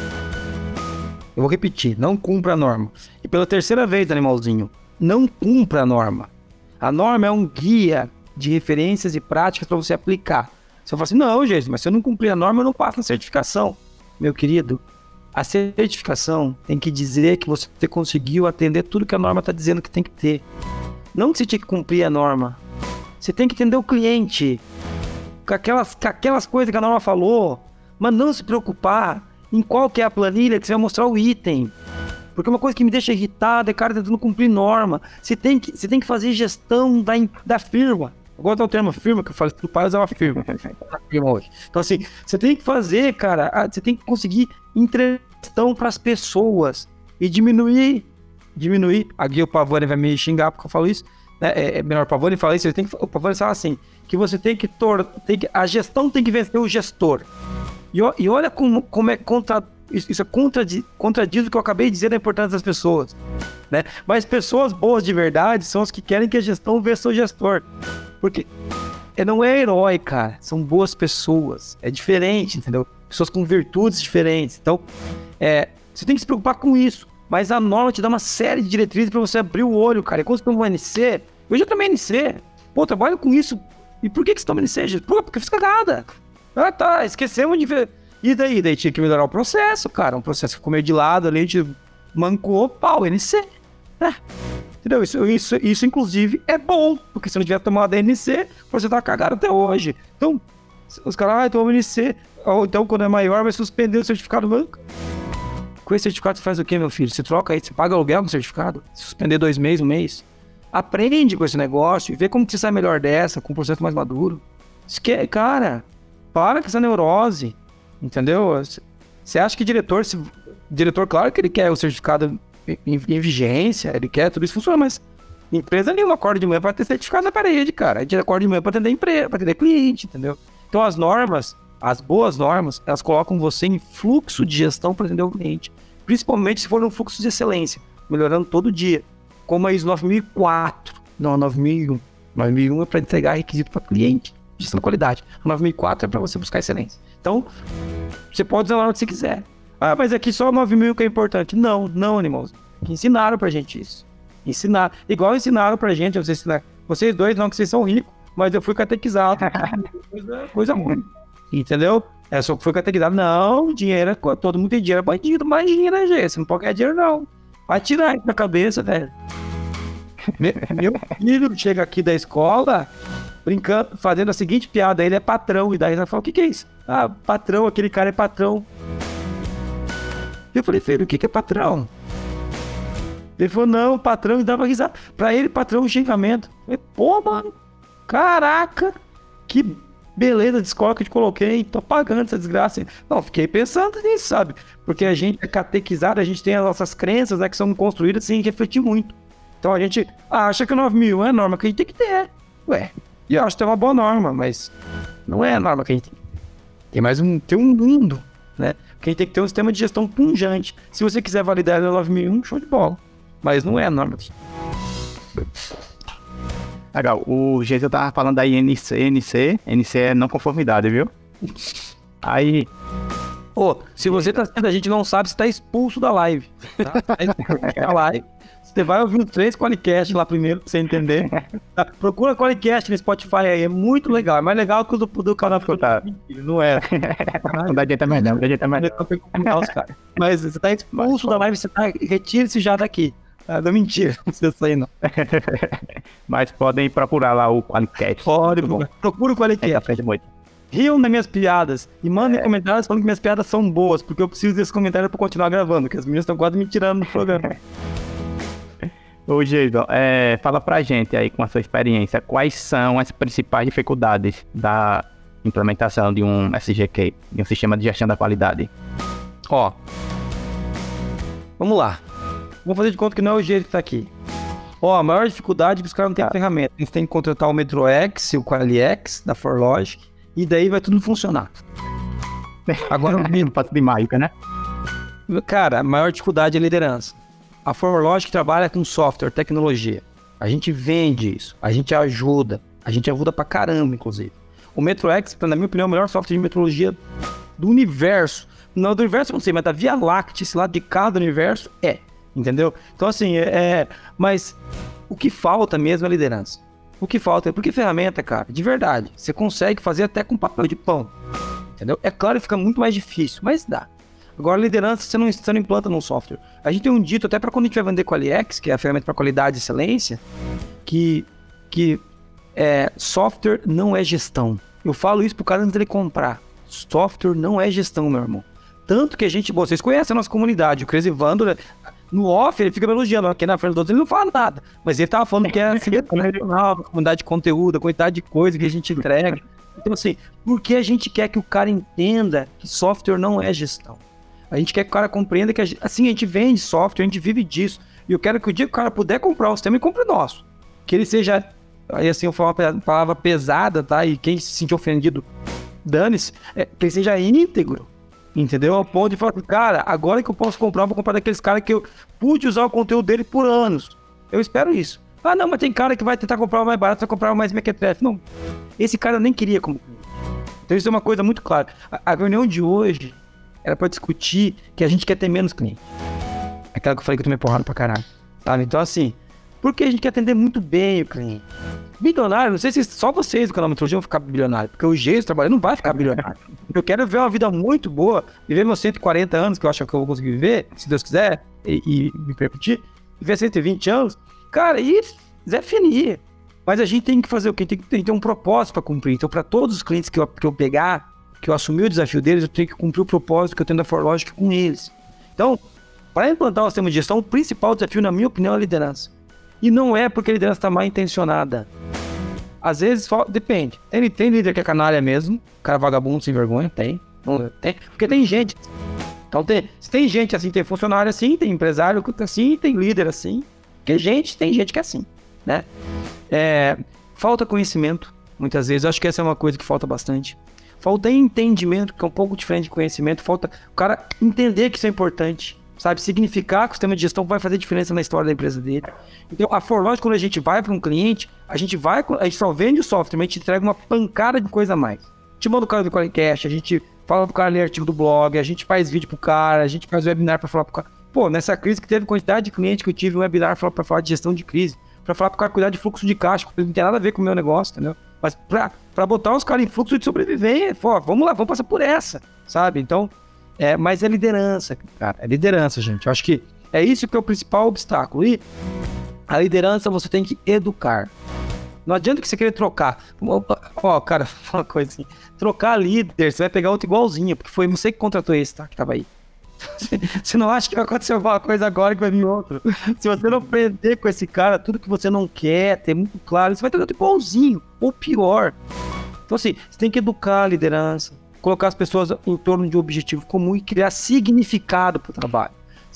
Eu vou repetir, não cumpra a norma. E pela terceira vez, animalzinho, não cumpra a norma. A norma é um guia de referências e práticas para você aplicar. Você fala assim, não, gente, mas se eu não cumprir a norma, eu não passo na certificação. Meu querido, a certificação tem que dizer que você conseguiu atender tudo que a norma está dizendo que tem que ter. Não que você tinha que cumprir a norma. Você tem que entender o cliente. Com aquelas coisas que a norma falou. Mas não se preocupar em qual que é a planilha que você vai mostrar o item. Porque uma coisa que me deixa irritado é cara tentando cumprir norma. Você tem que fazer gestão da firma. Agora tá o termo firma, que eu falo, o pai usava firma. Firma hoje. Então assim, você tem que fazer, cara, você tem que conseguir gestão para as pessoas e diminuir. Aqui o Pavone vai me xingar porque eu falo isso. É melhor o Pavone falar isso. O Pavone fala assim, que você a gestão tem que vencer o gestor. E olha como é isso contradiz o que eu acabei de dizer da importância das pessoas, né? Mas pessoas boas de verdade são as que querem que a gestão vença o gestor. Porque não é herói, cara. São boas pessoas. É diferente, entendeu? Pessoas com virtudes diferentes. Então, você tem que se preocupar com isso. Mas a norma te dá uma série de diretrizes pra você abrir o olho, cara. E quando você toma um NC, eu já tomei NC. Pô, trabalho com isso. E por que você toma NC? Pô, porque eu fiz cagada. Ah, tá. Esquecemos de ver. E daí? Daí tinha que melhorar o processo, cara. Um processo que ficou meio de lado ali, a gente mancou, pau, NC. Entendeu? Isso, inclusive, é bom. Porque se não tiver tomado NC, você tá cagado até hoje. Então, os caras, tomam NC. Ou então, quando é maior, vai suspender o certificado banco. Com esse certificado você faz o quê, meu filho? Você troca aí, você paga aluguel com o certificado? Suspender 2 meses, 1 mês? Aprende com esse negócio e vê como que você sai melhor dessa, com um processo mais maduro. Cara, para com essa neurose, entendeu? Você acha que diretor, claro que ele quer o certificado em vigência, ele quer tudo isso funciona, mas empresa nenhuma acorda de manhã para ter certificado na parede, cara. A gente acorda de manhã para atender empresa, para atender cliente, entendeu? Então as normas, as boas normas, elas colocam você em fluxo de gestão para atender o cliente. Principalmente se for um fluxo de excelência, melhorando todo dia. Como a ISO 9004. Não, a 9001. 9001 é para entregar requisito para cliente, gestão de qualidade. A 9004 é para você buscar excelência. Então, você pode usar lá onde você quiser. Ah, mas aqui só a 9001 que é importante. Não, animais. Ensinaram pra gente isso. Igual ensinaram pra gente, vocês dois não, que vocês são ricos, mas eu fui catequizado. coisa ruim. Entendeu? Só fui catequizado. Não, dinheiro, todo mundo tem dinheiro, é bandido, imagina, né, gente? Você não pode ganhar dinheiro, não. Vai tirar isso da cabeça, velho. Meu filho chega aqui da escola, brincando, fazendo a seguinte piada, ele é patrão, e daí ele fala, o que é isso? Ah, patrão, aquele cara é patrão. Eu falei, filho, o que é patrão? Ele falou, não, patrão, e dava risada. Pra ele, patrão, um xingamento. Eu falei, pô, mano, caraca, que beleza de escola que eu te coloquei, tô pagando essa desgraça. Não, fiquei pensando nisso, sabe? Porque a gente é catequizado, a gente tem as nossas crenças, né, que são construídas sem refletir muito. Então a gente acha que o 9000 é a norma que a gente tem que ter. E eu acho que é uma boa norma, mas não é a norma que a gente tem. Tem um mundo, né? Porque a gente tem que ter um sistema de gestão punjante. Se você quiser validar a 9001, show de bola. Mas não é a norma. Legal, o Geisel tava falando da NC é não conformidade, viu? Aí... se você tá assistindo, a gente não sabe se tá expulso da live. Tá? Live. Você vai ouvir o 3 Qualicast lá primeiro, pra você entender. Tá? Procura Qualicast no Spotify aí, é muito legal. É mais legal que o do canal. Não é. Não dá jeito mais não, Mas você tá expulso da live, retire-se já daqui. Não, mentira, não precisa sair não. Mas podem procurar lá o Qualicast. Procura o Qualicast. Riam das minhas piadas e mandem comentários falando que minhas piadas são boas, porque eu preciso desse comentário pra continuar gravando, porque as meninas estão quase me tirando do programa. Ô, Geisel, fala pra gente aí, com a sua experiência, quais são as principais dificuldades da implementação de um SGQ, de um sistema de gestão da qualidade? Vamos lá. Vamos fazer de conta que não é o jeito que tá aqui. A maior dificuldade é que os caras não têm a ferramenta. Eles têm que contratar o MetroX, o QualiX, da ForLogic, e daí vai tudo funcionar. Agora o pato de mágica, né? Cara, a maior dificuldade é a liderança. A ForLogic trabalha com software, tecnologia. A gente vende isso, a gente ajuda pra caramba, inclusive. O MetroX, na minha opinião, é o melhor software de metrologia do universo. Não, do universo eu não sei, mas da Via Láctea, esse lado de cada universo, entendeu? Então assim, mas o que falta mesmo é a liderança. O que falta porque ferramenta, cara, de verdade, você consegue fazer até com papel de pão, entendeu? É claro que fica muito mais difícil, mas dá. Agora, liderança, você não implanta num software. A gente tem um dito, até para quando a gente vai vender QualiX, que é a ferramenta para qualidade e excelência, que software não é gestão. Eu falo isso pro cara antes dele comprar. Software não é gestão, meu irmão. Tanto que vocês conhecem a nossa comunidade, o Cresivando, No off, ele fica me elogiando, aqui na frente dos outros ele não fala nada. Mas ele tava falando que é assim, a quantidade de conteúdo, a quantidade de coisa que a gente entrega. Então, assim, porque a gente quer que o cara entenda que software não é gestão. A gente quer que o cara compreenda que, assim, a gente vende software, a gente vive disso. E eu quero que o dia que o cara puder comprar o sistema, ele compre o nosso. Que ele seja, aí assim, eu falo uma palavra pesada, tá? E quem se sentir ofendido, dane-se, que ele seja íntegro. Entendeu? Ao ponto de falar, cara, agora que eu posso comprar, eu vou comprar daqueles caras que eu pude usar o conteúdo dele por anos. Eu espero isso. Ah, não, mas tem cara que vai tentar comprar o mais barato, vai comprar o mais mequetrefe. Não, esse cara eu nem queria como cliente. Então isso é uma coisa muito clara. A reunião de hoje era para discutir que a gente quer ter menos cliente. Aquela que eu falei que eu tomei porrada pra caralho. Sabe? Então assim, porque a gente quer atender muito bem o cliente. Bilionário, não sei se só vocês do canal Metrologia vão ficar bilionário, porque o jeito de trabalhar não vai ficar bilionário. Eu quero ver uma vida muito boa, viver meus 140 anos, que eu acho que eu vou conseguir viver, se Deus quiser, e me permitir, viver 120 anos, cara, e Zé Finir. Mas a gente tem que fazer o quê? Tem que ter um propósito para cumprir. Então, para todos os clientes que eu pegar, que eu assumir o desafio deles, eu tenho que cumprir o propósito que eu tenho da ForLogic com eles. Então, para implantar o sistema de gestão, o principal desafio, na minha opinião, é a liderança. E não é porque a liderança está mal intencionada. Às vezes, depende. Tem líder que é canalha mesmo, cara vagabundo, sem vergonha, tem. Porque tem gente. Então, se tem gente assim, tem funcionário assim, tem empresário assim, tem líder assim. Porque tem gente que é assim, né? Falta conhecimento, muitas vezes. Eu acho que essa é uma coisa que falta bastante. Falta entendimento, que é um pouco diferente de conhecimento. Falta o cara entender que isso é importante. Sabe, significar que o sistema de gestão vai fazer diferença na história da empresa dele. Então, a ForLogic, quando a gente vai para um cliente, a gente só vende o software, mas a gente entrega uma pancada de coisa a mais. A gente manda o cara do Qualicast, a gente fala pro cara ler artigo do blog, a gente faz vídeo pro cara, a gente faz webinar para falar pro cara. Pô, nessa crise que teve quantidade de cliente que eu tive um webinar para falar de gestão de crise, para falar pro cara cuidar de fluxo de caixa, que não tem nada a ver com o meu negócio, entendeu? Mas para botar os caras em fluxo de sobrevivência, pô, vamos lá, vamos passar por essa, sabe? Então, mas é liderança, cara. É liderança, gente. Eu acho que é isso que é o principal obstáculo. E a liderança você tem que educar. Não adianta que você queira trocar. Ó, cara, uma coisa assim. Trocar líder, você vai pegar outro igualzinho, porque foi você que contratou esse, tá? Que tava aí. Você não acha que vai acontecer alguma coisa agora que vai vir outro? Se você não aprender com esse cara, tudo que você não quer, ter muito claro, você vai ter outro igualzinho, ou pior. Então assim, você tem que educar a liderança, colocar as pessoas em torno de um objetivo comum e criar significado para o trabalho.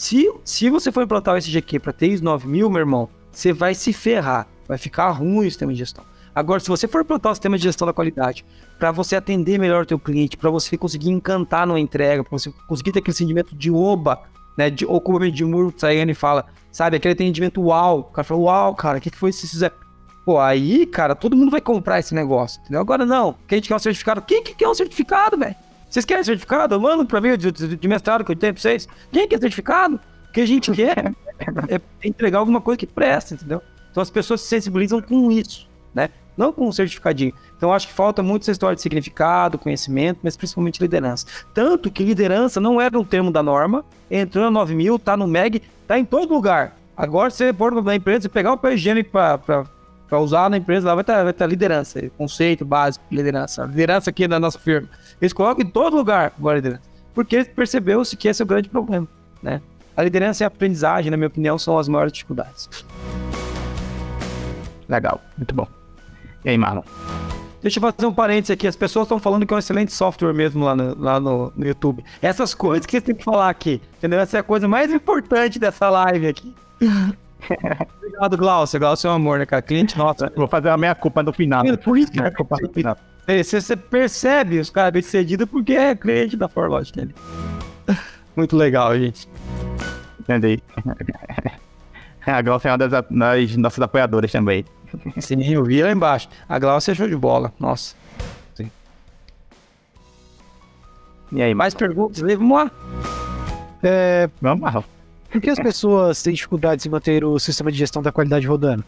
Se você for implantar o SGQ para ter ISO 9000, meu irmão, você vai se ferrar, vai ficar ruim o sistema de gestão. Agora, se você for implantar o sistema de gestão da qualidade para você atender melhor o teu cliente, para você conseguir encantar numa entrega, para você conseguir ter aquele sentimento de oba, né, ou como o Edmur Sayane fala, sabe, aquele atendimento uau, o cara fala, uau, cara, o que foi isso que vocês fizeram? Pô, aí, cara, todo mundo vai comprar esse negócio, entendeu? Agora não, quem quer um certificado? Quem que quer um certificado, velho? Vocês querem certificado? Manda pra mim de mestrado que eu tenho pra vocês. Quem quer certificado? O que a gente quer é entregar alguma coisa que presta, entendeu? Então as pessoas se sensibilizam com isso, né? Não com um certificadinho. Então acho que falta muito essa história de significado, conhecimento, mas principalmente liderança. Tanto que liderança não era um termo da norma, entrou no 9000, tá no MEG, tá em todo lugar. Agora se você for na empresa, você pegar o papel higiênico para usar na empresa, lá vai estar liderança, conceito básico de liderança. Liderança aqui da nossa firma. Eles colocam em todo lugar agora a liderança. Porque percebeu-se que esse é o grande problema, né? A liderança e a aprendizagem, na minha opinião, são as maiores dificuldades. Legal, muito bom. E aí, Marlon? Deixa eu fazer um parênteses aqui. As pessoas estão falando que é um excelente software mesmo lá no YouTube. Essas coisas que vocês têm que falar aqui, entendeu? Essa é a coisa mais importante dessa live aqui. Obrigado, Glaucio. Glaucio é um amor, né, cara? Cliente nosso. Vou fazer a minha culpa no final. Por isso que é culpa no final. Você percebe os caras bem-sucedidos porque é cliente da ForLogic dele. Muito legal, gente. Entendi. A Glaucia é uma das nossas apoiadoras também. Sim, eu vi lá embaixo. A Glaucia é show de bola. Nossa. Sim. E aí, mais perguntas? Vamos lá. Vamos, Marlon. Por que as pessoas têm dificuldades em manter o sistema de gestão da qualidade rodando?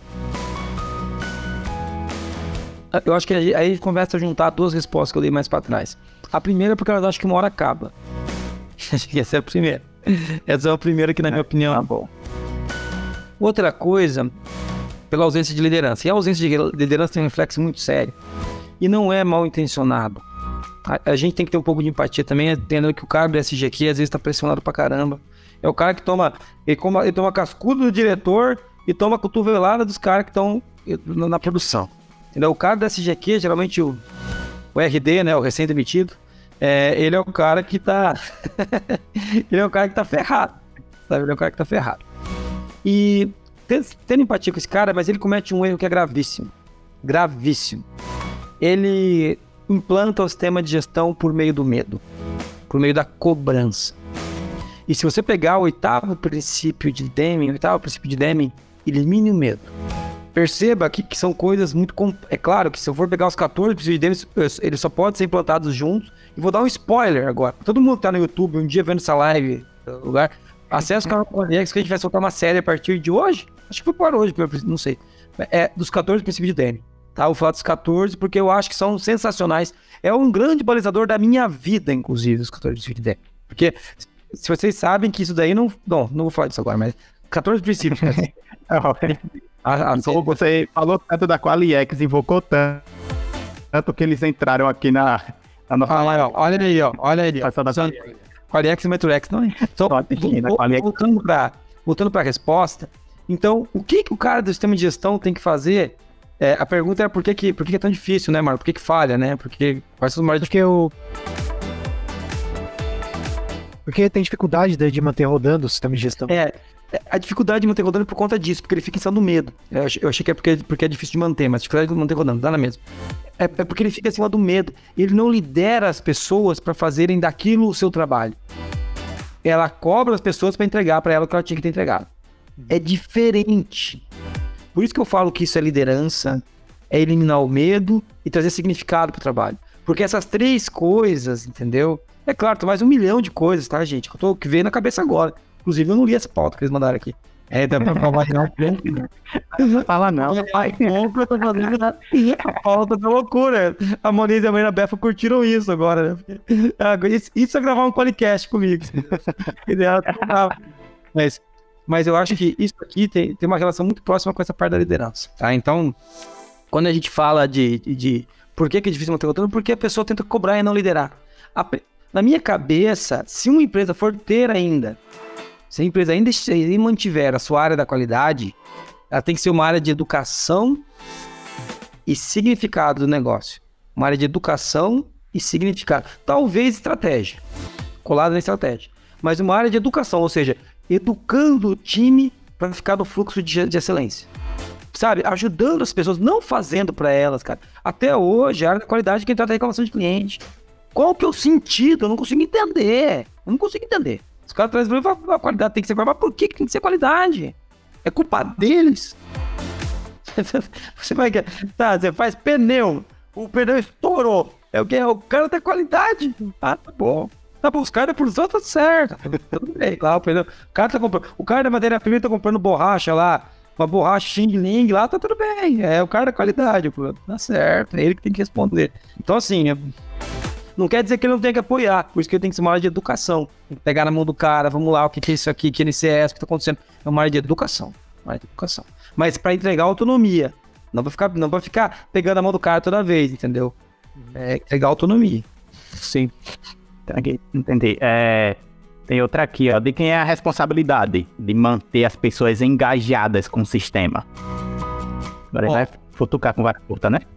Eu acho que aí a gente começa a juntar duas respostas que eu dei mais pra trás. A primeira é porque elas acham que uma hora acaba. Acho que essa é a primeira. Essa é a primeira que, na minha opinião, é bom. Outra coisa, pela ausência de liderança. E a ausência de liderança tem um reflexo muito sério. E não é mal intencionado. A gente tem que ter um pouco de empatia também, entendendo que o cara do SGQ às vezes tá pressionado pra caramba. É o cara que toma cascudo do diretor e toma cotovelada dos caras que estão na produção. Entendeu? O cara da SGQ, geralmente o RD, né, o recém-demitido, ele é o cara que tá... ele é o cara que tá ferrado. Sabe? Ele é o cara que tá ferrado. E tendo empatia com esse cara, mas ele comete um erro que é gravíssimo. Gravíssimo. Ele implanta o sistema de gestão por meio do medo. Por meio da cobrança. E se você pegar o oitavo princípio de Deming, elimine o medo. Perceba que são coisas muito... É claro que se eu for pegar os 14 princípios de Deming, eles só podem ser implantados juntos. E vou dar um spoiler agora. Todo mundo que tá no YouTube, um dia vendo essa live, lugar, acessa o canal do Alex, que a gente vai soltar uma série a partir de hoje. Acho que foi para hoje, não sei. Dos 14 princípios de Deming. Tá? Vou falar dos 14 porque eu acho que são sensacionais. É um grande balizador da minha vida, inclusive, os 14 princípios de Deming. Porque... se vocês sabem que isso daí não vou falar disso agora, mas 14 princípios. Você falou tanto da Qualiex, invocou tanto que eles entraram aqui na nossa... olha aí. Qualiex e Meturex, não é? Então, voltando para a resposta, então, o que o cara do sistema de gestão tem que fazer? A pergunta é por que é tão difícil, né, Marco? Por que falha, né? Quais são os maiores... Porque tem dificuldade de manter rodando o sistema de gestão. A dificuldade de manter rodando é por conta disso, porque ele fica em cima do medo. Eu achei que é porque é difícil de manter, mas a dificuldade de manter rodando, dá na mesma. É porque ele fica em cima do medo. Ele não lidera as pessoas para fazerem daquilo o seu trabalho. Ela cobra as pessoas para entregar para ela o que ela tinha que ter entregado. É diferente. Por isso que eu falo que isso é liderança, é eliminar o medo e trazer significado para o trabalho. Porque essas 3 coisas, entendeu? É claro, tem mais 1 milhão de coisas, tá, gente? Que veio na cabeça agora. Inclusive, eu não li essa pauta que eles mandaram aqui. Dá pra falar não. Fala não. A pauta da loucura. A Moniz e a Marina Befa curtiram isso agora, né? Isso é gravar um podcast comigo. Mas eu acho que isso aqui tem uma relação muito próxima com essa parte da liderança, tá? Então, quando a gente fala de por que é difícil manter o controle, porque a pessoa tenta cobrar e não liderar. Na minha cabeça, se uma empresa for ter ainda, se a empresa ainda mantiver a sua área da qualidade, ela tem que ser uma área de educação e significado do negócio. Uma área de educação e significado. Talvez estratégia, colada na estratégia. Mas uma área de educação, ou seja, educando o time para ficar no fluxo de excelência. Sabe? Ajudando as pessoas, não fazendo para elas, cara. Até hoje, a área da qualidade é quem trata a reclamação de cliente. Qual que é o sentido? Eu não consigo entender. Os caras trazem a qualidade tem que ser qualidade. Mas por que tem que ser qualidade? É culpa deles? Você faz pneu. O pneu estourou. É o que? O cara tem qualidade. Tá bom. Os caras por usar, tá certo. Tudo bem. Lá, o cara tá comprando. O cara da matéria-prima tá comprando borracha lá. Uma borracha Xing Ling lá, tá tudo bem. É o cara da qualidade. Pô. Tá certo. É ele que tem que responder. Então, assim... Não quer dizer que ele não tem que apoiar, por isso que ele tem que ser uma área de educação. Tem que pegar na mão do cara, vamos lá, o que é isso aqui, que NCS, o que está acontecendo. É uma área de educação. Mas para entregar autonomia. Não vai ficar pegando a mão do cara toda vez, entendeu? É entregar autonomia. Sim. Entendi. Tem outra aqui, ó. De quem é a responsabilidade de manter as pessoas engajadas com o sistema? Agora ele vai futucar com vara curta, né?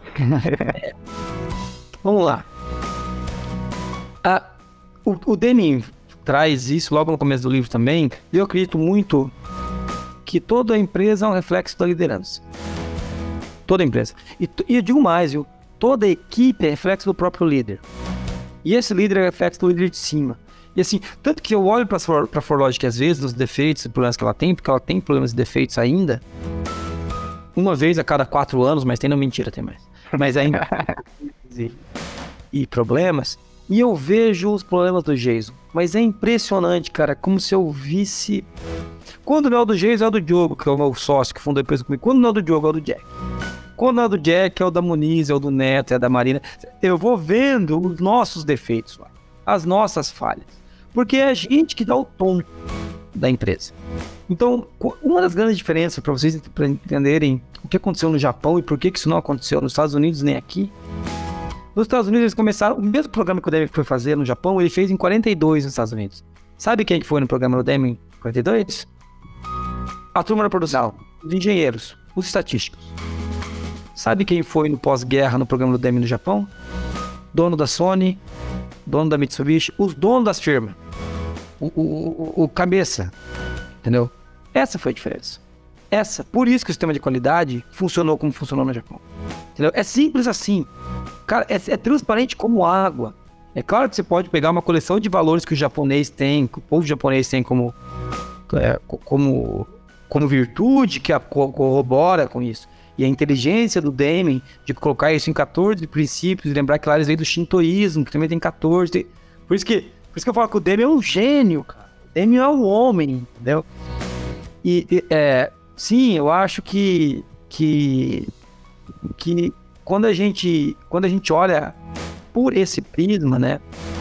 Vamos lá. O Deming traz isso logo no começo do livro também, e eu acredito muito que toda empresa é um reflexo da liderança. Toda empresa. E eu digo mais, viu? Toda equipe é reflexo do próprio líder. E esse líder é reflexo do líder de cima. E assim, tanto que eu olho para a ForLogic às vezes, os defeitos e problemas que ela tem, porque ela tem problemas e defeitos ainda, uma vez a cada 4 anos, mas tem, não, mentira, tem mais. Mas ainda... e problemas... E eu vejo os problemas do Jason. Mas é impressionante, cara, como se eu visse... Quando não é o do Jason, é o do Diogo, que é o meu sócio que fundou a empresa comigo. Quando não é o do Diogo, é o do Jack. Quando não é o do Jack, é o da Moniz, é o do Neto, é da Marina. Eu vou vendo os nossos defeitos lá, as nossas falhas. Porque é a gente que dá o tom da empresa. Então, uma das grandes diferenças para vocês entenderem o que aconteceu no Japão e por que isso não aconteceu nos Estados Unidos nem aqui. Nos Estados Unidos eles começaram, o mesmo programa que o David foi fazer no Japão, ele fez em 42 nos Estados Unidos. Sabe quem que foi no programa do Deming 42? A turma da produção, os engenheiros, os estatísticos. Sabe quem foi no pós-guerra no programa do Deming no Japão? Dono da Sony, dono da Mitsubishi, os donos das firmas. O cabeça, entendeu? Essa foi a diferença. Por isso que o sistema de qualidade funcionou como funcionou no Japão. Entendeu? É simples assim. Cara, é transparente como água. É claro que você pode pegar uma coleção de valores que o japonês tem, que o povo japonês tem como virtude, que corrobora com isso. E a inteligência do Deming de colocar isso em 14 princípios, e lembrar que lá eles vêm do shintoísmo, que também tem 14. Por isso que eu falo que o Deming é um gênio, cara. O Deming é um homem, entendeu? Sim, eu acho que quando a gente olha por esse prisma, né,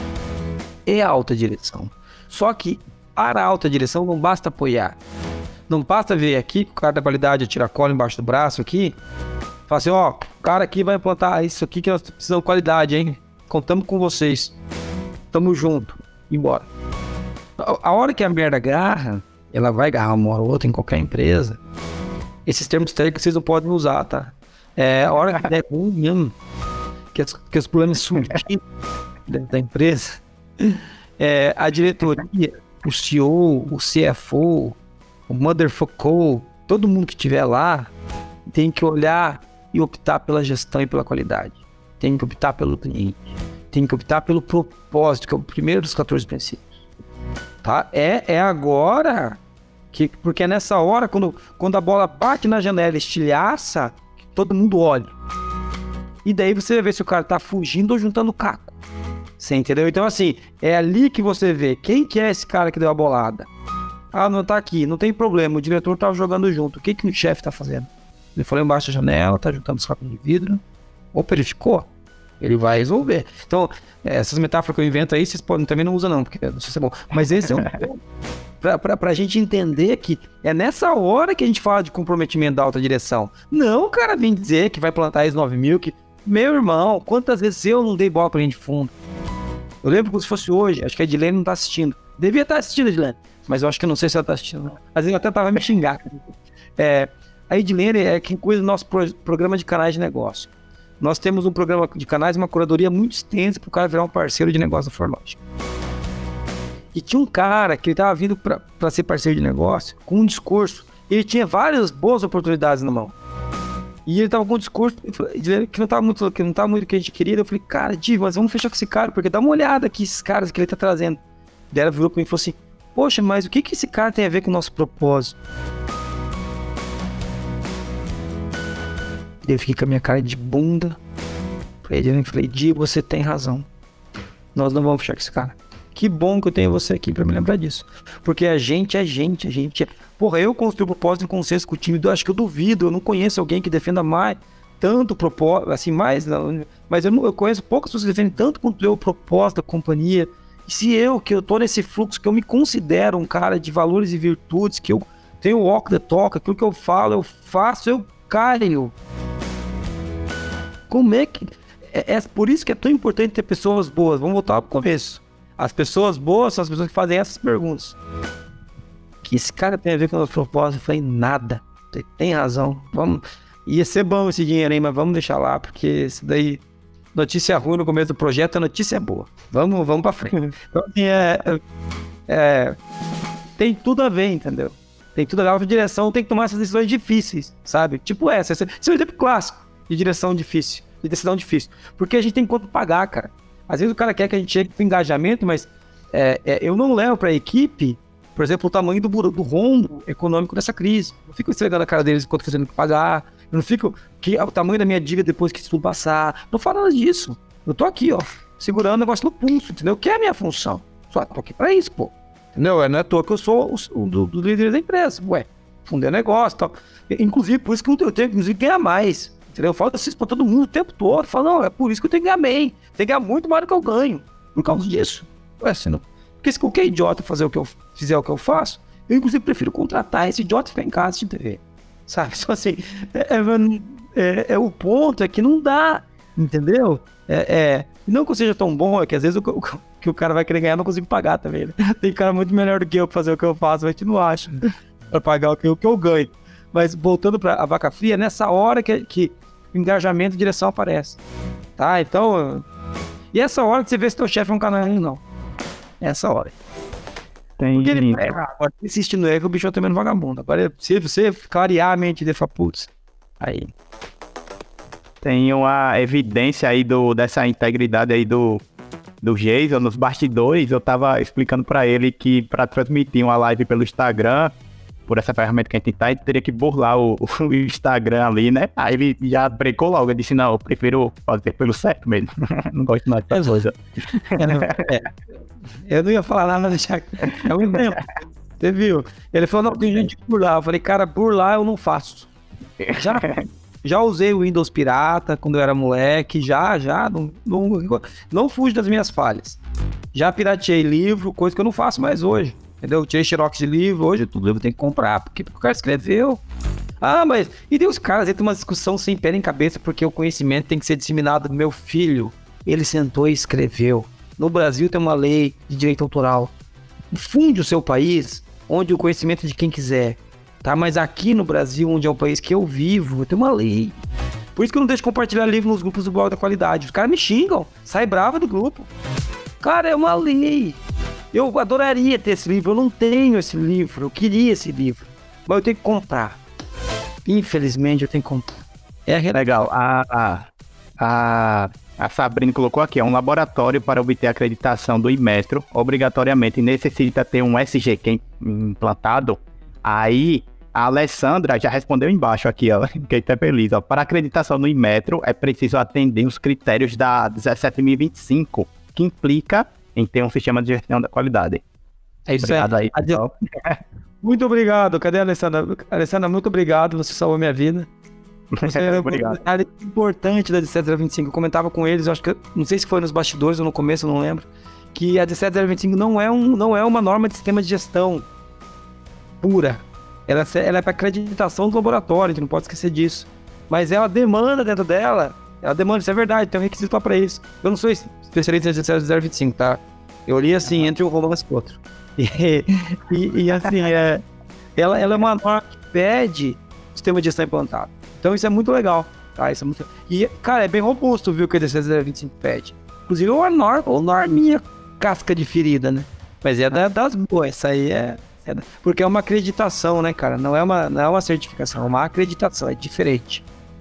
é a alta direção. Só que para a alta direção não basta apoiar. Não basta vir aqui, o cara da qualidade tira a cola embaixo do braço aqui, fala assim, ó, o cara aqui vai implantar isso aqui que nós precisamos de qualidade, hein? Contamos com vocês. Tamo junto. Embora. A hora que a merda agarra, ela vai agarrar uma hora ou outra em qualquer empresa. Esses termos técnicos vocês não podem usar, tá? A hora que der ruim mesmo, que os problemas surgem dentro da empresa, a diretoria, o CEO, o CFO, o motherfucker, todo mundo que estiver lá tem que olhar e optar pela gestão e pela qualidade. Tem que optar pelo cliente. Tem que optar pelo propósito, que é o primeiro dos 14 princípios. Tá? É agora, porque é nessa hora, quando a bola bate na janela e estilhaça, que todo mundo olha. E daí você vai ver se o cara tá fugindo ou juntando caco. Você entendeu? Então assim, é ali que você vê quem que é esse cara que deu a bolada. Ah, não tá aqui, não tem problema, o diretor tava jogando junto. O que o chefe tá fazendo? Ele foi lá embaixo da janela, tá juntando os cacos de vidro. Opa, ele ficou. Ele vai resolver. Então, essas metáforas que eu invento aí, vocês podem também não usam não, porque não sei se é bom. Mas esse é pra gente entender que é nessa hora que a gente fala de comprometimento da alta direção. Não o cara vem dizer que vai plantar ISO 9000, que... Meu irmão, quantas vezes eu não dei bola pra gente de fundo? Eu lembro como se fosse hoje, acho que a Edilene não tá assistindo. Devia estar assistindo, Edilene, mas eu acho que eu não sei se ela tá assistindo. Não. Às vezes eu até tava me xingar. A Edilene é quem cuida do nosso programa de canais de negócio. Nós temos um programa de canais e uma curadoria muito extensa para o cara virar um parceiro de negócio da Forlogic. E tinha um cara que ele estava vindo para ser parceiro de negócio com um discurso. Ele tinha várias boas oportunidades na mão. E ele estava com um discurso que não estava muito o que a gente queria. Eu falei, cara, Divo, mas vamos fechar com esse cara, porque dá uma olhada aqui, esses caras que ele está trazendo. Daí ela virou para mim e falou assim, poxa, mas o que esse cara tem a ver com o nosso propósito? Eu fiquei com a minha cara de bunda pra ele e falei, Di, você tem razão. Nós não vamos fechar com esse cara. Que bom que eu tenho você aqui pra me lembrar disso. Porque a gente é... Porra, eu construí o propósito em consenso com o time, acho que eu duvido, eu não conheço alguém que defenda mais tanto propósito, assim, mais... Mas eu conheço poucas pessoas que defendem tanto quanto eu o propósito da companhia. E se que eu tô nesse fluxo, que eu me considero um cara de valores e virtudes, que eu tenho o walk the talk, aquilo que eu falo, eu faço, eu caio. Como é que... É por isso que é tão importante ter pessoas boas. Vamos voltar pro começo. As pessoas boas são as pessoas que fazem essas perguntas. Que esse cara tem a ver com o nosso propósito? Eu falei, nada. Você tem razão. Vamos... Ia ser bom esse dinheiro aí, mas vamos deixar lá, porque isso daí... Notícia ruim no começo do projeto, a notícia é boa. Vamos pra frente. Então, assim, tem tudo a ver, entendeu? Tem tudo a ver. A alta direção tem que tomar essas decisões difíceis, sabe? Tipo essa. Esse é um exemplo clássico de direção difícil. De decisão difícil. Porque a gente tem quanto pagar, cara. Às vezes o cara quer que a gente chegue com engajamento, mas eu não levo pra equipe, por exemplo, o tamanho do rombo econômico dessa crise. Eu não fico esfregando a cara deles enquanto fazendo que pagar. Eu não fico... o tamanho da minha dívida depois que isso tudo passar. Não falo nada disso. Eu tô aqui, ó, segurando o negócio no pulso, entendeu? Que é a minha função. Só tô aqui pra isso, pô. Entendeu? Não é à toa que eu sou um dos líderes da empresa. Ué, fundei negócio e tal. Inclusive, por isso que eu tenho que ganhar mais. Entendeu? Eu falo isso pra todo mundo o tempo todo. Eu falo, não, é por isso que eu tenho que ganhar bem. Tem que ganhar muito mais do que eu ganho. Por causa disso. Ué, assim, não... Porque se qualquer idiota fizer o que eu faço, eu inclusive prefiro contratar esse idiota e ficar em casa assistindo TV. Sabe? Só assim, o ponto é que não dá. Entendeu? Não que eu seja tão bom, é que às vezes que o cara vai querer ganhar, eu não consigo pagar também, né? Tem cara muito melhor do que eu pra fazer o que eu faço, a gente não acha pra pagar o que eu ganho. Mas voltando pra a vaca fria, nessa hora que o engajamento e direção aparece, tá? Então, e essa hora que você vê se teu chefe é um canal ou não. Essa hora. Porque ele insiste no erro, o bicho é também no vagabundo. Agora, se você clarear a mente dele, fala, putz, aí... Tem uma evidência aí dessa integridade aí do Jason nos bastidores. Eu tava explicando pra ele que pra transmitir uma live pelo Instagram, por essa ferramenta que a gente tá, ele teria que burlar o Instagram ali, né? Aí ele já brecou logo, ele disse, não, eu prefiro fazer pelo certo mesmo. Não gosto mais dessa coisa. Eu não ia falar nada, deixar... É um exemplo. Você viu? Ele falou, não, tem gente que burlar. Eu falei, cara, burlar eu não faço. Já usei o Windows pirata quando eu era moleque, não fujo das minhas falhas. Já pirateei livro, coisa que eu não faço mais hoje, entendeu? Tirei xerox de livro, hoje todo livro tem que comprar, porque o cara escreveu. Mas... E tem os caras, aí tem uma discussão sem pé nem cabeça, porque o conhecimento tem que ser disseminado. Meu filho, ele sentou e escreveu. No Brasil tem uma lei de direito autoral. Funde o seu país, onde o conhecimento é de quem quiser. Tá, mas aqui no Brasil, onde é o país que eu vivo, tem uma lei. Por isso que eu não deixo compartilhar livro nos grupos do blog da qualidade. Os caras me xingam, sai brava do grupo. Cara, é uma lei. Eu adoraria ter esse livro, eu não tenho esse livro, eu queria esse livro. Mas eu tenho que comprar. Infelizmente, eu tenho que comprar. Legal, a Sabrina colocou aqui, é um laboratório para obter acreditação do Inmetro, obrigatoriamente necessita ter um SGQ implantado. Aí... A Alessandra já respondeu embaixo aqui, ó, que tá feliz, ó. Para acreditação no Inmetro, é preciso atender os critérios da 17.025, que implica em ter um sistema de gestão da qualidade. É isso aí. Muito obrigado. Cadê a Alessandra? Alessandra, muito obrigado. Você salvou minha vida. Você é obrigado. Um área importante da 17.025. Eu comentava com eles, eu acho que, não sei se foi nos bastidores ou no começo, eu não lembro, que a 17.025 não é uma norma de sistema de gestão pura. Ela é para acreditação do laboratório, a gente não pode esquecer disso. Mas ela demanda dentro dela, isso é verdade, tem um requisito lá para isso. Eu não sou especialista em 17.025, tá? Eu li assim, entre um romance e outro. E assim, ela é uma norma que pede sistema de gestão implantado. Então isso é muito legal, tá? Isso é muito... E, cara, é bem robusto, viu, que a 17.025 pede. Inclusive, ou norminha casca de ferida, né? Mas é das boas, essa aí porque é uma acreditação, né, cara? Não é uma certificação, é uma acreditação, é diferente.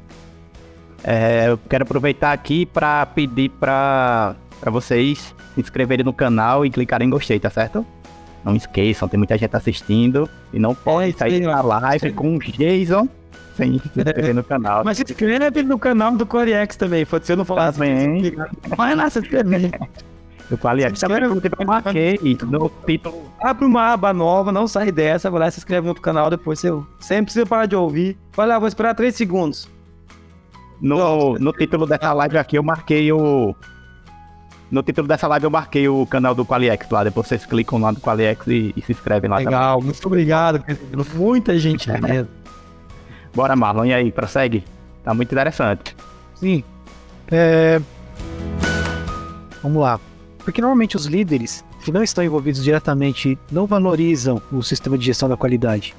Eu quero aproveitar aqui para pedir para vocês se inscreverem no canal e clicarem em gostei, tá certo? Não esqueçam, tem muita gente assistindo e não pode sair na live com o Jason sem se inscrever no canal. Mas se inscreve no canal do Coriex também, pode ser, eu não falar também. Vai lá se inscrever. Eu falei aqui, eu marquei no título. Abre uma aba nova, não sai dessa, vai lá, se inscreve no outro canal, depois você sempre precisa parar de ouvir. Vai lá, vou esperar 3 segundos. No título dessa live aqui, eu marquei o... No título dessa live eu marquei o canal do Qualiex lá, depois vocês clicam lá no Qualiex e se inscrevem lá. Legal, também. Muito obrigado, muita gente mesmo. Bora, Marlon, e aí, prossegue? Tá muito interessante. Sim. Vamos lá. Porque normalmente os líderes que não estão envolvidos diretamente não valorizam o sistema de gestão da qualidade.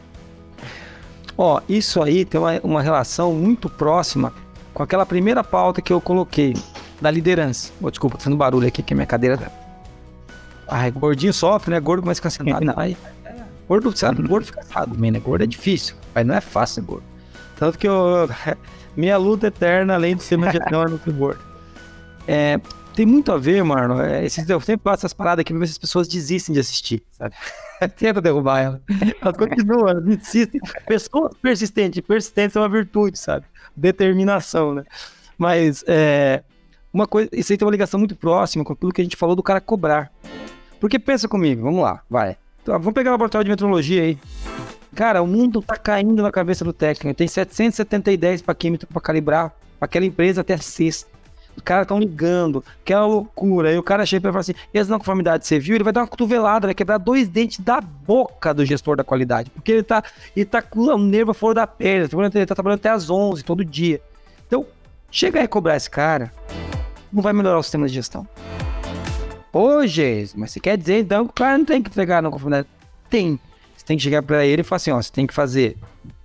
Isso aí tem uma relação muito próxima com aquela primeira pauta que eu coloquei, da liderança. Desculpa, tá fazendo barulho aqui que a minha cadeira tá... gordinho sofre, né? Gordo começa a ficar sentado. Gordo fica assado também, né? Gordo é difícil, mas não é fácil ser gordo. Tanto que minha luta eterna, além de ser uma gestão, é no gordo. Tem muito a ver, Marlon. Eu sempre passo essas paradas aqui pra ver se as pessoas desistem de assistir, sabe? Tenta derrubar ela. Elas continuam, elas insistem. Pessoas persistentes. Persistência é uma virtude, sabe? Determinação, né? Mas uma coisa, isso aí tem uma ligação muito próxima com aquilo que a gente falou do cara cobrar. Porque pensa comigo, vamos lá, vai. Então, vamos pegar o laboratório de metrologia aí. Cara, o mundo tá caindo na cabeça do técnico. Tem 770 ideias para química para calibrar aquela empresa até a sexta. Os caras estão ligando, que é uma loucura. Aí o cara chega e fala assim, e as não conformidades você viu? Ele vai dar uma cotovelada, vai quebrar 2 dentes da boca do gestor da qualidade. Porque ele tá com o nervo fora da pele, ele tá trabalhando até às 11 todo dia. Então, chegar e cobrar esse cara, não vai melhorar o sistema de gestão. Hoje, mas você quer dizer então que o cara não tem que entregar na conformidade? Tem. Você tem que chegar pra ele e falar assim, ó, você tem que fazer.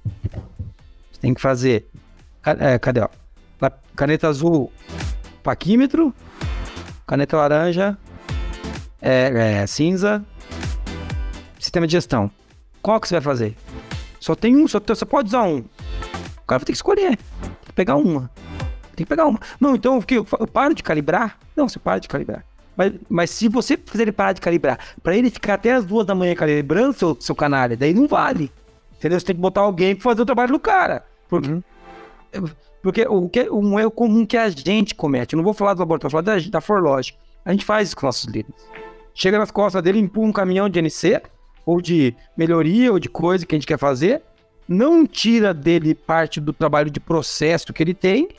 Cadê, ó? Caneta azul, paquímetro, caneta laranja, cinza, sistema de gestão. Qual que você vai fazer? Só tem um, só pode usar um. O cara vai ter que escolher. Tem que pegar uma. Não, então eu paro de calibrar? Não, você para de calibrar. Mas se você fizer ele parar de calibrar, pra ele ficar até as 2 da manhã calibrando seu canalha, daí não vale. Entendeu? Você tem que botar alguém pra fazer o trabalho do cara. Porque um erro comum que a gente comete, eu não vou falar do laboratório, vou falar da Forlogic. A gente faz isso com nossos líderes. Chega nas costas dele, empurra um caminhão de NC, ou de melhoria, ou de coisa que a gente quer fazer, não tira dele parte do trabalho de processo que ele tem.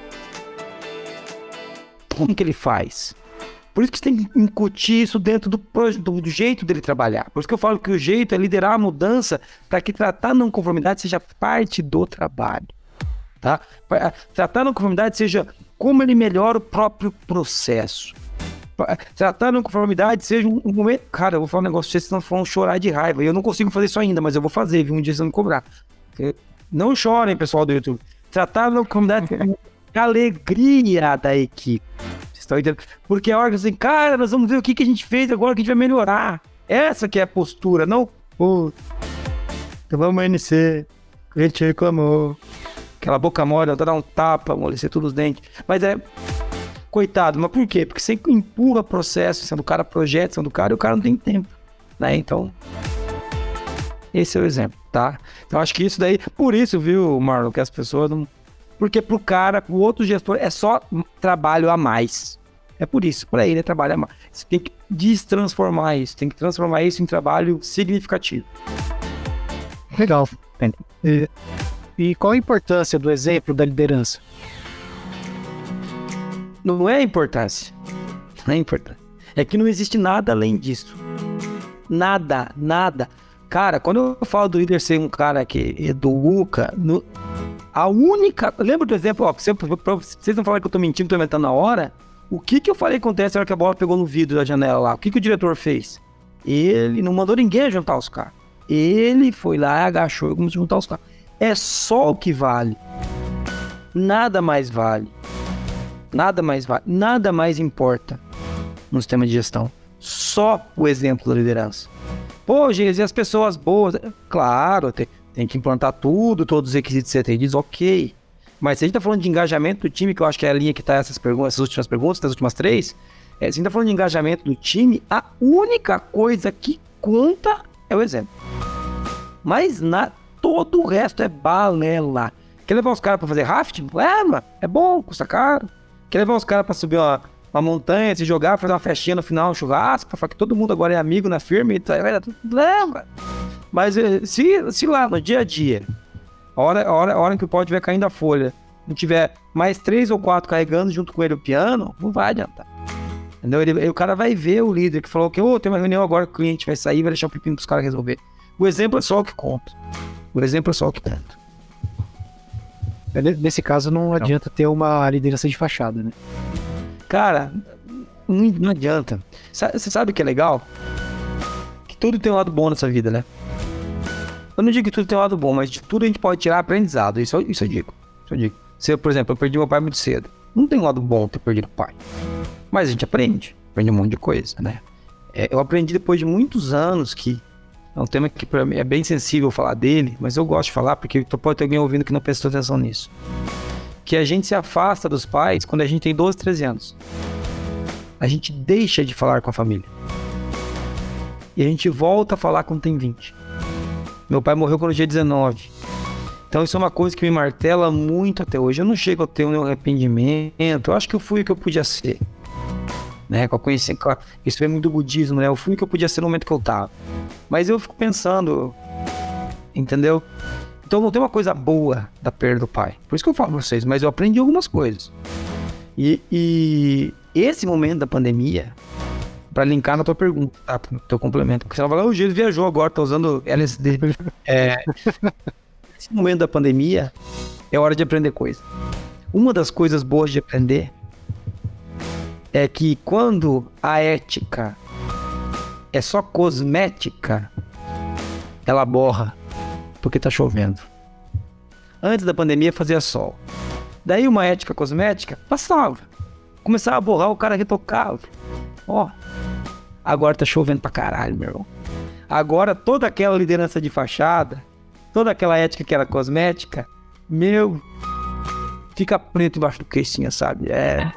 Como que ele faz? Por isso que você tem que incutir isso dentro do jeito dele trabalhar. Por isso que eu falo que o jeito é liderar a mudança para que tratar a não conformidade seja parte do trabalho. Tá? Tratar a não conformidade seja como ele melhora o próprio processo. Tratar a não conformidade seja um momento... Cara, eu vou falar um negócio pra vocês não vão chorar de raiva. E eu não consigo fazer isso ainda, mas eu vou fazer, viu? Um dia vocês vão me cobrar. Não chorem, pessoal do YouTube. Tratar a não conformidade é a alegria da equipe. Porque a hora que assim, cara, nós vamos ver o que a gente fez agora, que a gente vai melhorar. Essa que é a postura, não? Pô, vamos NC, a gente reclamou. Aquela boca mole, dar um tapa, amolecer todos os dentes. Mas coitado, mas por quê? Porque você empurra processo, sendo o cara projeta, sendo o cara, e o cara não tem tempo, né? Então, esse é o exemplo, tá? Então, acho que isso daí, por isso, viu, Marlon, que as pessoas não... Porque pro cara, pro outro gestor, é só trabalho a mais. É por isso, pra ele é trabalho a mais. Você tem que destransformar isso, tem que transformar isso em trabalho significativo. Legal. E qual a importância do exemplo da liderança? Não é importância. Não é importância. É que não existe nada além disso. Nada. Cara, quando eu falo do líder ser um cara que educa... A única... Lembra do exemplo, ó, vocês não falaram que eu tô mentindo, tô inventando na hora? O que eu falei que acontece na hora que a bola pegou no vidro da janela lá? O que o diretor fez? Ele não mandou ninguém juntar os caras. Ele foi lá, agachou e começou a juntar os caras. É só o que vale. Nada mais vale. Nada mais importa no sistema de gestão. Só o exemplo da liderança. Pô, gente, e as pessoas boas? Claro, tem que implantar tudo, todos os requisitos que você tem, diz ok. Mas se a gente tá falando de engajamento do time, que eu acho que é a linha que tá essas últimas perguntas, das últimas 3, se a gente tá falando de engajamento do time, a única coisa que conta é o exemplo. Mas todo o resto é balela. Quer levar os caras pra fazer rafting? Leva, é bom, custa caro. Quer levar os caras pra subir uma montanha, se jogar, fazer uma festinha no final, um churrasco, pra falar que todo mundo agora é amigo na firma, e leva. Mas se lá no dia a dia, a hora em que o pau estiver caindo a folha, não tiver mais 3 ou 4 carregando junto com ele o piano, não vai adiantar. Entendeu? O cara vai ver o líder que falou que tem uma reunião agora que o cliente vai sair, vai deixar o pepino pros caras resolver. O exemplo é só o que conta. Nesse caso, não adianta ter uma liderança de fachada, né? Cara, não adianta. Você sabe o que é legal? Que tudo tem um lado bom nessa vida, né? Eu não digo que tudo tem um lado bom, mas de tudo a gente pode tirar aprendizado. Isso eu digo. Se, por exemplo, eu perdi meu pai muito cedo. Não tem um lado bom ter perdido o pai. Mas a gente aprende um monte de coisa, né? Eu aprendi depois de muitos anos que é um tema que pra mim é bem sensível falar dele, mas eu gosto de falar porque pode ter alguém ouvindo que não prestou atenção nisso. Que a gente se afasta dos pais quando a gente tem 12, 13 anos. A gente deixa de falar com a família. E a gente volta a falar quando tem 20. Meu pai morreu quando tinha 19. Então isso é uma coisa que me martela muito até hoje. Eu não chego a ter um arrependimento. Eu acho que eu fui o que eu podia ser. Né? Isso vem muito do budismo, né? Eu fui o que eu podia ser no momento que eu tava. Mas eu fico pensando, entendeu? Então não tem uma coisa boa da perda do pai. Por isso que eu falo pra vocês, mas eu aprendi algumas coisas. E esse momento da pandemia, pra linkar na tua pergunta, tá? No teu complemento. Porque você vai falar, o Gilles viajou agora, tá usando LSD. Esse momento da pandemia é hora de aprender coisa. Uma das coisas boas de aprender é que quando a ética é só cosmética, ela borra porque tá chovendo. Antes da pandemia fazia sol. Daí uma ética cosmética passava. Começava a borrar, o cara retocava. Ó, agora tá chovendo pra caralho, meu irmão. Agora toda aquela liderança de fachada, toda aquela ética que era cosmética, fica preto embaixo do queixinho, sabe?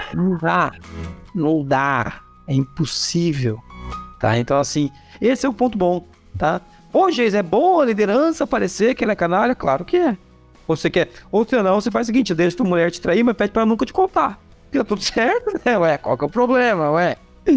Não dá, é impossível, tá? Então assim, esse é o ponto bom, tá? Pô, Geis, é bom a liderança parecer que ela é canalha? Claro que é. Você quer, ou se não, você faz o seguinte, deixa tua mulher te trair, mas pede pra ela nunca te contar. Fica tudo certo, né? Ué, qual que é o problema, ué?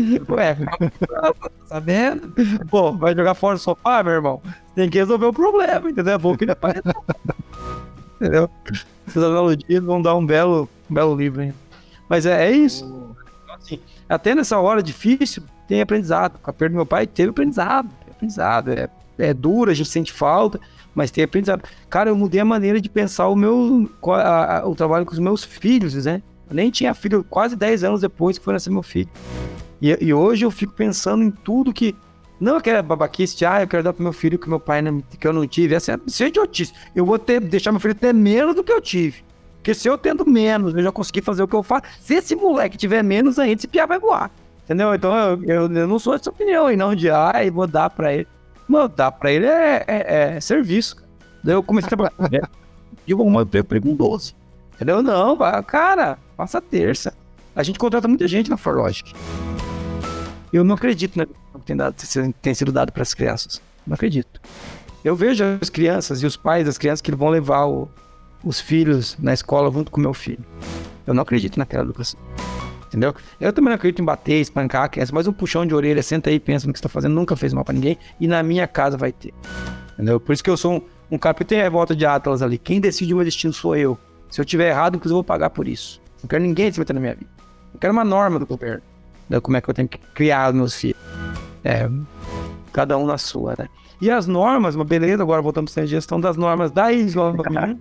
Tá sabendo? Pô, vai jogar fora do sofá, meu irmão? Tem que resolver o problema, entendeu? É bom que ele aparece. Entendeu? Essas analogias vão dar um belo livro, hein? Mas é isso. Assim, até nessa hora difícil, tem aprendizado. Com a perda do meu pai, teve aprendizado. É duro, a gente sente falta, mas tem aprendizado. Cara, eu mudei a maneira de pensar o trabalho com os meus filhos, né? Eu nem tinha filho quase 10 anos depois que foi nascer meu filho. E hoje eu fico pensando em tudo que... Não aquela babaquice, eu quero dar pro meu filho que meu pai que eu não tive. Essa é idiotice. Eu vou deixar meu filho ter menos do que eu tive. Porque se eu tendo menos, eu já consegui fazer o que eu faço. Se esse moleque tiver menos ainda, esse piá vai voar. Entendeu? Então eu não sou dessa opinião, e não de, vou dar pra ele. Mano, dar pra ele é serviço. Daí eu comecei a trabalhar. E vou arrumar emprego com 12. Entendeu? Não, cara, passa a terça. A gente contrata muita gente na ForLogic. Eu não acredito no que tem sido dado para as crianças. Não acredito. Eu vejo as crianças e os pais das crianças que vão levar os filhos na escola junto com o meu filho. Eu não acredito naquela educação. Entendeu? Eu também não acredito em bater, espancar a criança, mas um puxão de orelha, senta aí e pensa no que você está fazendo, nunca fez mal para ninguém, e na minha casa vai ter. Entendeu? Por isso que eu sou um cara que tem a volta de Atlas ali. Quem decide o meu destino sou eu. Se eu tiver errado, inclusive eu vou pagar por isso. Não quero ninguém se meter na minha vida. Não quero uma norma do governo. Como é que eu tenho que criar os meus filhos. Cada um na sua, né? E as normas, uma beleza, agora voltamos à gestão das normas da isla.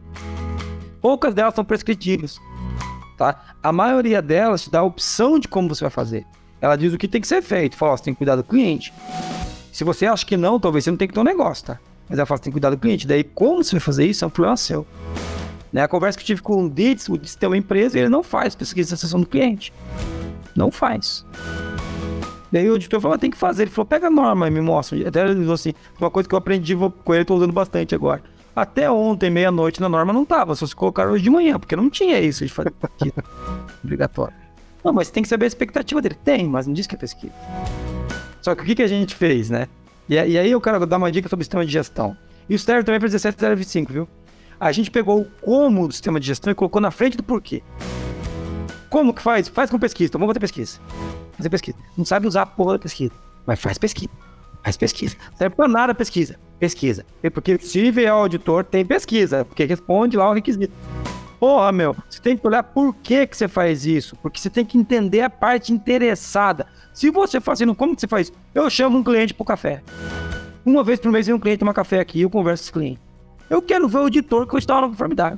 Poucas delas são prescritivas, tá? A maioria delas te dá a opção de como você vai fazer. Ela diz o que tem que ser feito. Fala, você tem que cuidar do cliente. Se você acha que não, talvez você não tenha que ter um negócio, tá? Mas ela fala, você tem que cuidar do cliente. Daí, como você vai fazer isso, é um problema seu. Né? A conversa que eu tive com o Ditz tem uma empresa e ele não faz pesquisa de satisfação do cliente. Não faz. Daí o editor falou, tem que fazer. Ele falou, pega a norma e me mostra. Até ele falou assim, uma coisa que eu aprendi com ele, tô usando bastante agora. Até ontem, meia-noite, na norma não tava. Só se colocaram hoje de manhã, porque não tinha isso de fazer pesquisa obrigatório. Não, mas tem que saber a expectativa dele. Tem, mas não diz que é pesquisa. Só que o que a gente fez, né? E aí eu quero dar uma dica sobre o sistema de gestão. Isso serve também para 17.025, viu? A gente pegou o como do sistema de gestão e colocou na frente do porquê. Como que faz? Faz com pesquisa. Então vamos fazer pesquisa. Fazer pesquisa. Não sabe usar a porra da pesquisa. Mas faz pesquisa. Faz pesquisa. Não serve pra nada pesquisa. Pesquisa. Porque se vier o auditor, tem pesquisa. Porque responde lá o requisito. Porra, meu. Você tem que olhar por que você faz isso. Porque você tem que entender a parte interessada. Se você fazendo, como que você faz? Eu chamo um cliente pro café. Uma vez por mês vem um cliente tomar café aqui e eu converso com esse cliente. Eu quero ver o auditor que eu estou na conformidade.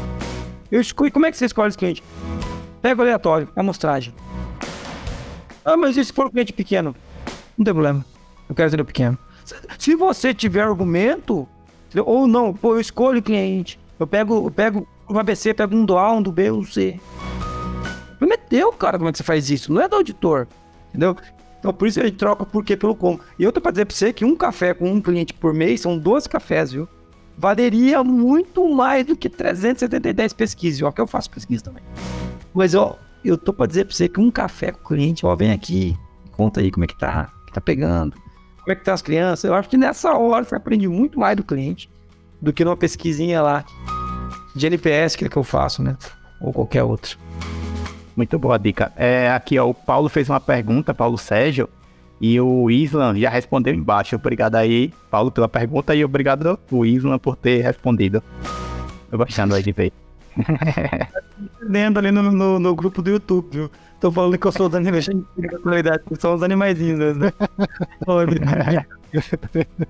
Como é que você escolhe esse cliente? Pega o aleatório, amostragem. Mas e se for um cliente pequeno? Não tem problema. Eu quero ser o pequeno. Se você tiver argumento, ou não, eu escolho o cliente. Eu pego um ABC, pego um do A, um do B, um C. Prometeu, cara, como é que você faz isso? Não é do auditor, entendeu? Então por isso a gente troca o porquê pelo como. E eu tô pra dizer pra você que um café com um cliente por mês são 12 cafés, viu? Valeria muito mais do que 370 pesquisas, ó, que eu faço pesquisa também. Mas, eu tô pra dizer pra você que um café com o cliente, vem aqui, conta aí como é que tá pegando, como é que tá as crianças. Eu acho que nessa hora você aprende muito mais do cliente do que numa pesquisinha lá de NPS, que é que eu faço, né? Ou qualquer outro. Muito boa dica. Aqui, ó, o Paulo fez uma pergunta, Paulo Sérgio, e o Islam já respondeu embaixo. Obrigado aí, Paulo, pela pergunta, e obrigado o Islam por ter respondido. Eu gostando aí de ver. Dentro ali no grupo do YouTube, viu? Tô falando que eu sou os animais, são os animaizinhos, né?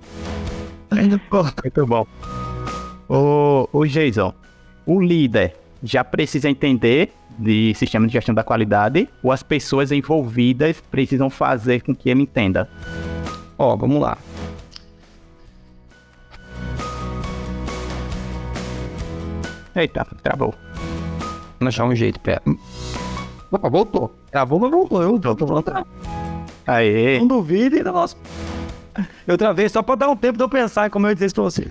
Muito bom. Ô Jason, o líder já precisa entender de sistema de gestão da qualidade ou as pessoas envolvidas precisam fazer com que ele entenda? Ó, vamos lá. Eita, travou. Vamos achar um jeito, pera. Opa, voltou. Travou, mas voltou. Eu tô falando. Aê. Não duvide, nossa. Eu travei só pra dar um tempo de eu pensar em como eu ia dizer isso pra vocês.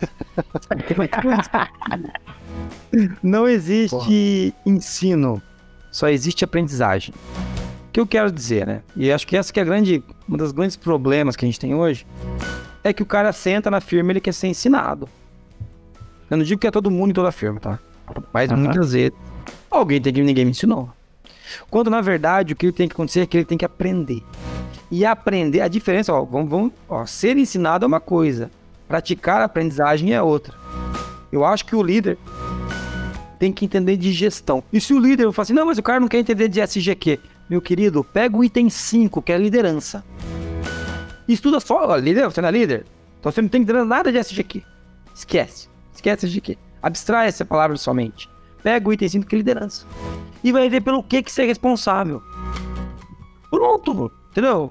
Não existe ensino, só existe aprendizagem. O que eu quero dizer, né? E acho que essa que é um dos grandes problemas que a gente tem hoje, é que o cara senta na firma e ele quer ser ensinado. Eu não digo que é todo mundo em toda a firma, tá? Mas muitas vezes alguém tem que ninguém me ensinou. Quando na verdade o que tem que acontecer é que ele tem que aprender. E aprender, a diferença, ser ensinado é uma coisa, praticar a aprendizagem é outra. Eu acho que o líder tem que entender de gestão. E se o líder fala assim, não, mas o cara não quer entender de SGQ. Meu querido, pega o item 5, que é liderança. E estuda só, líder, você não é líder? Então você não tem que entender nada de SGQ. Esquece SGQ. Abstrai essa palavra da sua mente. Pega o item 5, que é liderança. E vai ver pelo que você é responsável. Pronto, entendeu?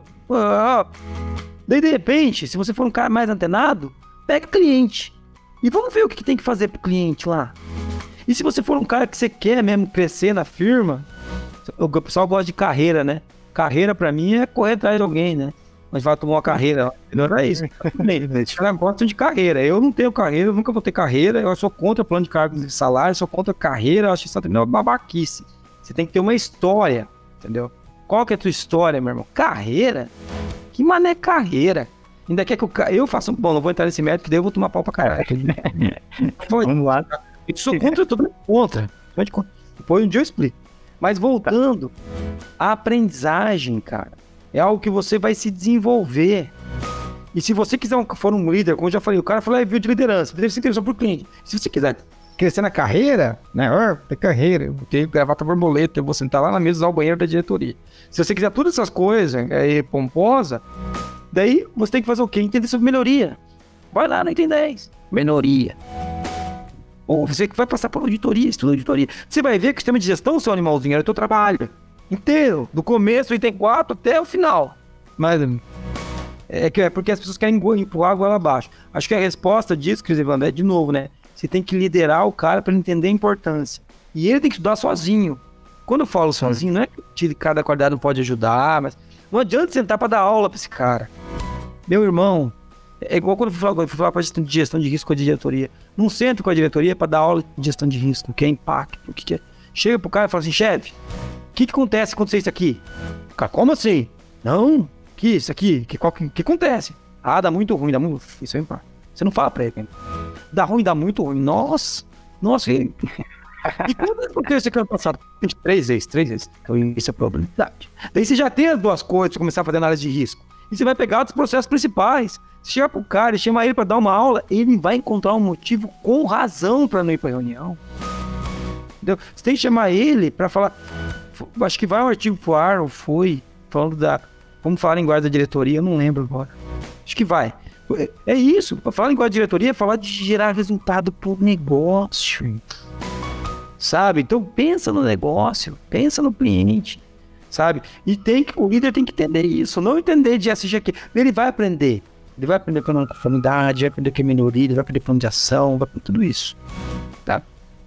Daí de repente, se você for um cara mais antenado, pega cliente. E vamos ver o que tem que fazer pro cliente lá. E se você for um cara que você quer mesmo crescer na firma, o pessoal gosta de carreira, né? Carreira pra mim é correr atrás de alguém, né? Mas vai tomar uma carreira, não era isso. Os caras gostam de carreira. Eu não tenho carreira, eu nunca vou ter carreira. Eu sou contra plano de cargos de salário, sou contra carreira. Eu acho isso uma babaquice. Você tem que ter uma história, entendeu? Qual que é a tua história, meu irmão? Carreira? Que mané carreira? Ainda quer que eu faça... Bom, não vou entrar nesse mérito, porque daí eu vou tomar pau pra caralho. Vamos lá. Eu sou contra, eu tô contra. Depois um dia eu explico. Mas voltando, a aprendizagem, cara, é algo que você vai se desenvolver. E se você quiser for um líder, como eu já falei, o cara falou, viu de liderança, deve se interessar por cliente. Se você quiser crescer na carreira, né? Tem carreira, eu tenho gravata borboleta, eu vou sentar lá na mesa usar o banheiro da diretoria. Se você quiser todas essas coisas pomposa, daí você tem que fazer o quê? Entender sobre melhoria. Vai lá no item 10. Melhoria. Ou você que vai passar por auditoria, estudo auditoria. Você vai ver que o sistema de gestão, seu animalzinho, era o teu trabalho inteiro, do começo, item 4 até o final. Mas é porque as pessoas querem empurrar a goela abaixo. Acho que a resposta disso, Cris Evandro, é de novo, né? Você tem que liderar o cara para ele entender a importância. E ele tem que estudar sozinho. Quando eu falo sozinho, não é que cada qualidade não pode ajudar, mas não adianta sentar para dar aula para esse cara. Meu irmão, é igual quando eu fui falar para gestão de risco com a diretoria. Não sento com a diretoria para dar aula de gestão de risco, o que é impacto, o que é. Chega pro cara e fala assim, chefe, o que acontece quando você isso aqui? Cara, como assim? Não, isso aqui, que acontece? Ah, dá muito ruim, isso é impacto. Você não fala pra ele, cara. Dá ruim, dá muito ruim. Nossa. E quando aconteceu isso aqui ano passado? 3 vezes. Então isso é probabilidade. Daí você já tem as duas coisas pra começar a fazer análise de risco. E você vai pegar os processos principais. Você chega pro cara e chama ele pra dar uma aula, ele vai encontrar um motivo com razão pra não ir pra reunião. Entendeu? Você tem que chamar ele pra falar... Acho que vai um artigo pro ar, ou foi, falando vamos falar em linguagem da diretoria, eu não lembro agora. Acho que vai. É isso, falar em linguagem da diretoria é falar de gerar resultado pro negócio. Sabe? Então pensa no negócio, pensa no cliente, sabe? E o líder tem que entender isso, não entender de SGQ. Ele vai aprender plano de conformidade, vai aprender que é melhoria, ele vai aprender plano de ação, vai aprender tudo isso. Tá?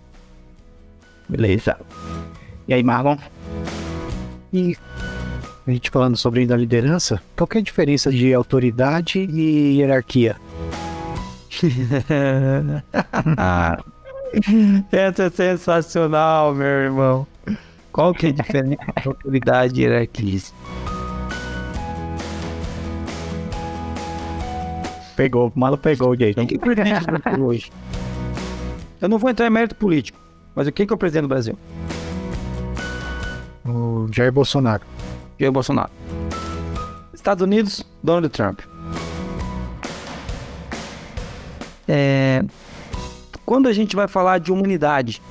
Beleza. E aí, Marlon? E a gente falando sobre a liderança, qual que é a diferença de autoridade e hierarquia? Essa é sensacional, meu irmão. Qual que é a diferença de autoridade e hierarquia? O Marlon pegou o jeito. Quem é o presidente do Brasil hoje? Eu não vou entrar em mérito político, mas quem que é o presidente do Brasil? O Jair Bolsonaro. Jair Bolsonaro. Estados Unidos, Donald Trump. Quando a gente vai falar de humanidade,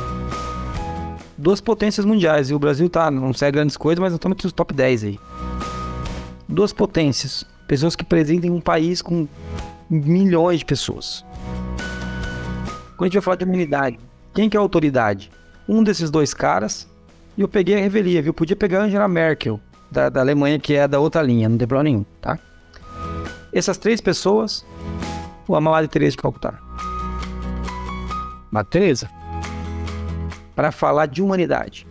2 potências mundiais, e o Brasil não segue grandes coisas, mas nós estamos entre os top 10 aí. 2 potências, pessoas que presidem um país com milhões de pessoas. Quando a gente vai falar de humanidade, quem que é a autoridade? um desses dois caras e eu peguei a revelia, viu? Podia pegar a Angela Merkel, da Alemanha, que é da outra linha, não tem problema nenhum, tá? Essas 3 pessoas, a Madre Teresa de Calcutá. Madre Teresa? Para falar de humanidade.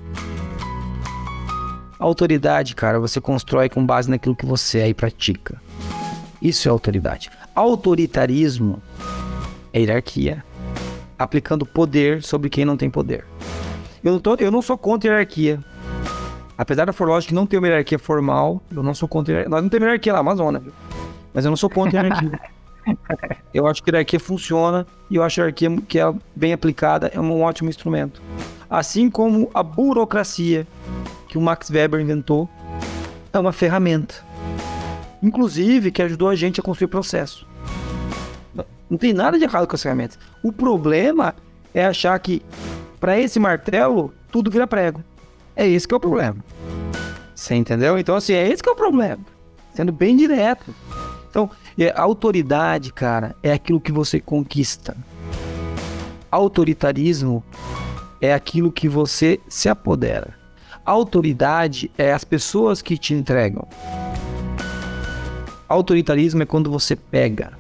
Autoridade, cara, você constrói com base naquilo que você é e pratica. Isso é autoridade. Autoritarismo é hierarquia, aplicando poder sobre quem não tem poder. Eu não sou contra a hierarquia. Apesar da ForLogic não ter uma hierarquia formal, eu não sou contra a hierarquia. Nós não temos hierarquia lá, Amazônia, viu? Mas eu não sou contra a hierarquia. Eu acho que a hierarquia funciona e eu acho a hierarquia que é bem aplicada é um ótimo instrumento. Assim como a burocracia que o Max Weber inventou é uma ferramenta. Inclusive que ajudou a gente a construir processo. Não tem nada de errado com as ferramentas. O problema é achar que para esse martelo tudo vira prego. É esse que é o problema. Você entendeu? Então assim, é esse que é o problema. Sendo bem direto. Então, a autoridade, cara, é aquilo que você conquista. Autoritarismo é aquilo que você se apodera. Autoridade é as pessoas que te entregam. Autoritarismo é quando você pega.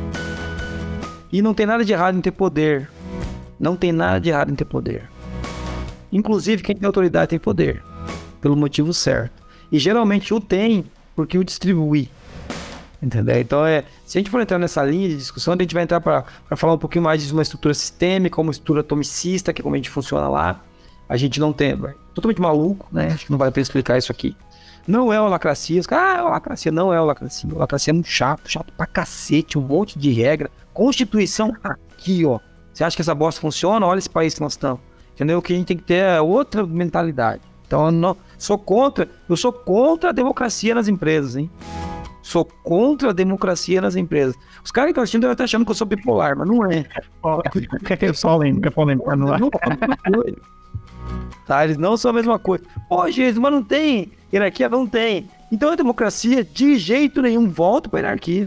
E não tem nada de errado em ter poder. Não tem nada de errado em ter poder. Inclusive, quem tem autoridade tem poder. Pelo motivo certo. E geralmente o tem porque o distribui. Entendeu? Então, se a gente for entrar nessa linha de discussão, a gente vai entrar para falar um pouquinho mais de uma estrutura sistêmica, uma estrutura atomicista, que é como a gente funciona lá. A gente não tem... Totalmente maluco, né? Acho que não vale a pena explicar isso aqui. Não é holacracia. Holacracia não é holacracia. Holacracia é muito chato pra cacete, um monte de regra. Constituição aqui, ó. Você acha que essa bosta funciona? Olha esse país que nós estamos. Entendeu? O que a gente tem que ter é outra mentalidade. Então, eu sou contra a democracia nas empresas, hein? Sou contra a democracia nas empresas. Os caras que estão assistindo devem estar achando que eu sou bipolar, mas não é. Eu só lembro, não é. Tá, eles não são a mesma coisa. Pô, gente, mas não tem hierarquia? Não tem. Então a democracia, de jeito nenhum, volta pra hierarquia.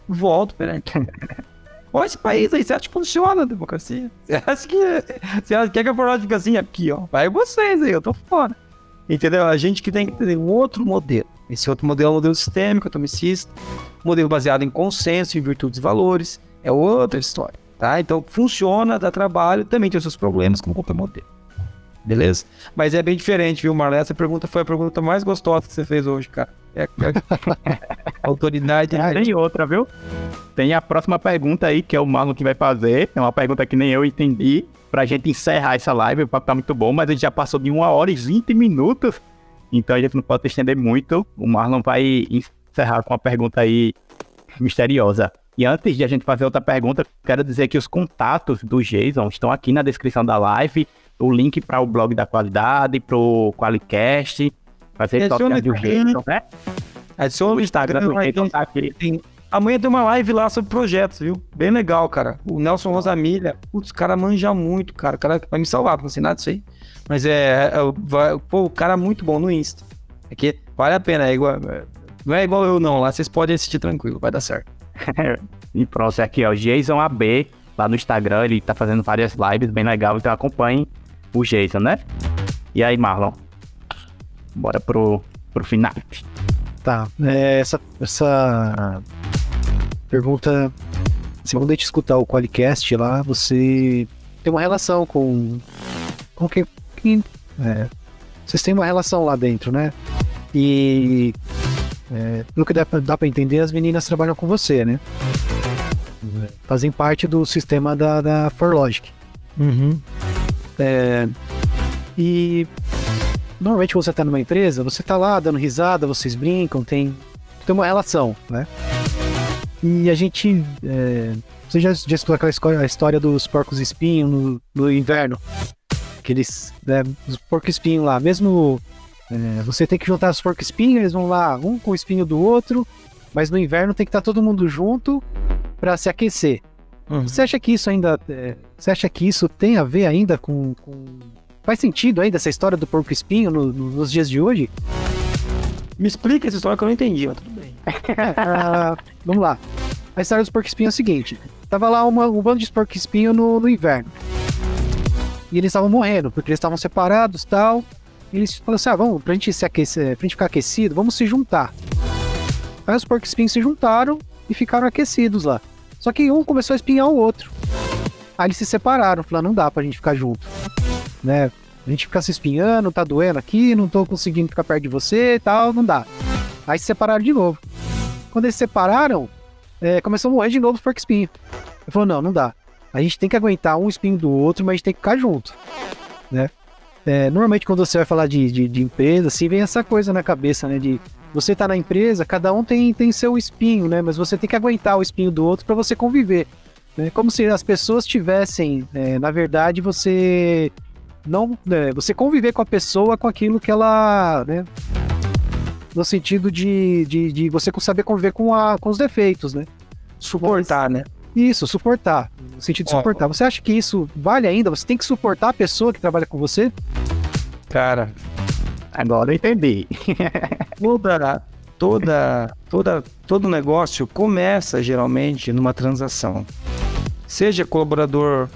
Olha esse país aí, você acha que funciona a democracia? Você acha que a ForLogic fica assim, aqui, ó. Vai vocês aí, eu tô fora. Entendeu? A gente que tem que ter um outro modelo. Esse outro modelo é um modelo sistêmico, atomicista, modelo baseado em consenso, em virtudes e valores. É outra história, tá? Então funciona, dá trabalho, também tem os seus problemas, como qualquer modelo. Beleza? Mas é bem diferente, viu, Marlon? Essa pergunta foi a pergunta mais gostosa que você fez hoje, cara. Autoridade. Tem outra, viu? Tem a próxima pergunta aí, que é o Marlon que vai fazer. É uma pergunta que nem eu entendi. Pra gente encerrar essa live, o papo tá muito bom, mas a gente já passou de 1 hora e 20 minutos. Então a gente não pode estender muito. O Marlon vai encerrar com uma pergunta aí misteriosa. E antes de a gente fazer outra pergunta, quero dizer que os contatos do Jason estão aqui na descrição da live. O link para o blog da qualidade, pro Qualicast, fazer toque do Jason, né? Adiciona o Instagram, tá aqui. Amanhã tem uma live lá sobre projetos, viu? Bem legal, cara. O Nelson Rosamilha, putz, o cara manja muito, cara. O cara vai me salvar, não sei nada disso aí. Mas o cara é muito bom no Insta. É que vale a pena, não é igual eu não, lá vocês podem assistir tranquilo, vai dar certo. E pronto, aqui ó, Jason AB, lá no Instagram, ele tá fazendo várias lives, bem legal, então acompanhem o Jason, né? E aí, Marlon? Bora pro final. Tá, essa pergunta, quando a gente escutar o Qualicast lá, você tem uma relação com quem vocês têm uma relação lá dentro, né? E pelo que dá pra entender, as meninas trabalham com você, né? Fazem parte do sistema da ForLogic. Uhum. E normalmente quando você tá numa empresa, você tá lá dando risada, vocês brincam, tem uma relação, né? E a gente... você já estudou a história dos porcos espinhos no inverno? Aqueles os porcos espinhos lá, mesmo... você tem que juntar os porcos espinhos, eles vão lá, um com o espinho do outro, mas no inverno tem que estar todo mundo junto para se aquecer. Uhum. Você acha que isso ainda... você acha que isso tem a ver ainda com... Faz sentido ainda essa história do porco espinho nos dias de hoje? Me explica essa história que eu não entendi, mas tudo bem. Vamos lá. A história dos porco espinho é o seguinte. Tava lá um bando de porco espinho no inverno. e eles estavam morrendo, porque eles estavam separados e tal. E eles falaram assim, vamos, pra gente se aquecer, pra gente ficar aquecido, vamos se juntar. Aí os porco espinhos se juntaram e ficaram aquecidos lá. Só que um começou a espinhar o outro. Aí eles se separaram, falaram, não dá pra gente ficar junto, né? A gente fica se espinhando, tá doendo aqui, não tô conseguindo ficar perto de você e tal, não dá. Aí se separaram de novo. Quando eles se separaram, começou a morrer de novo os porco espinhos. Ele falou, não dá. A gente tem que aguentar um espinho do outro, mas a gente tem que ficar junto, né? Normalmente quando você vai falar de empresa, assim, vem essa coisa na cabeça, né? De você tá na empresa, cada um tem seu espinho, né? Mas você tem que aguentar o espinho do outro para você conviver, né? Como se as pessoas tivessem, na verdade, você não, você conviver com a pessoa com aquilo que ela, né? No sentido de você saber conviver com os defeitos, né? Suportar, né? Isso, suportar. No sentido de suportar. Você acha que isso vale ainda? Você tem que suportar a pessoa que trabalha com você? Cara, Agora eu entendi. Todo negócio começa geralmente numa transação. Seja colaborador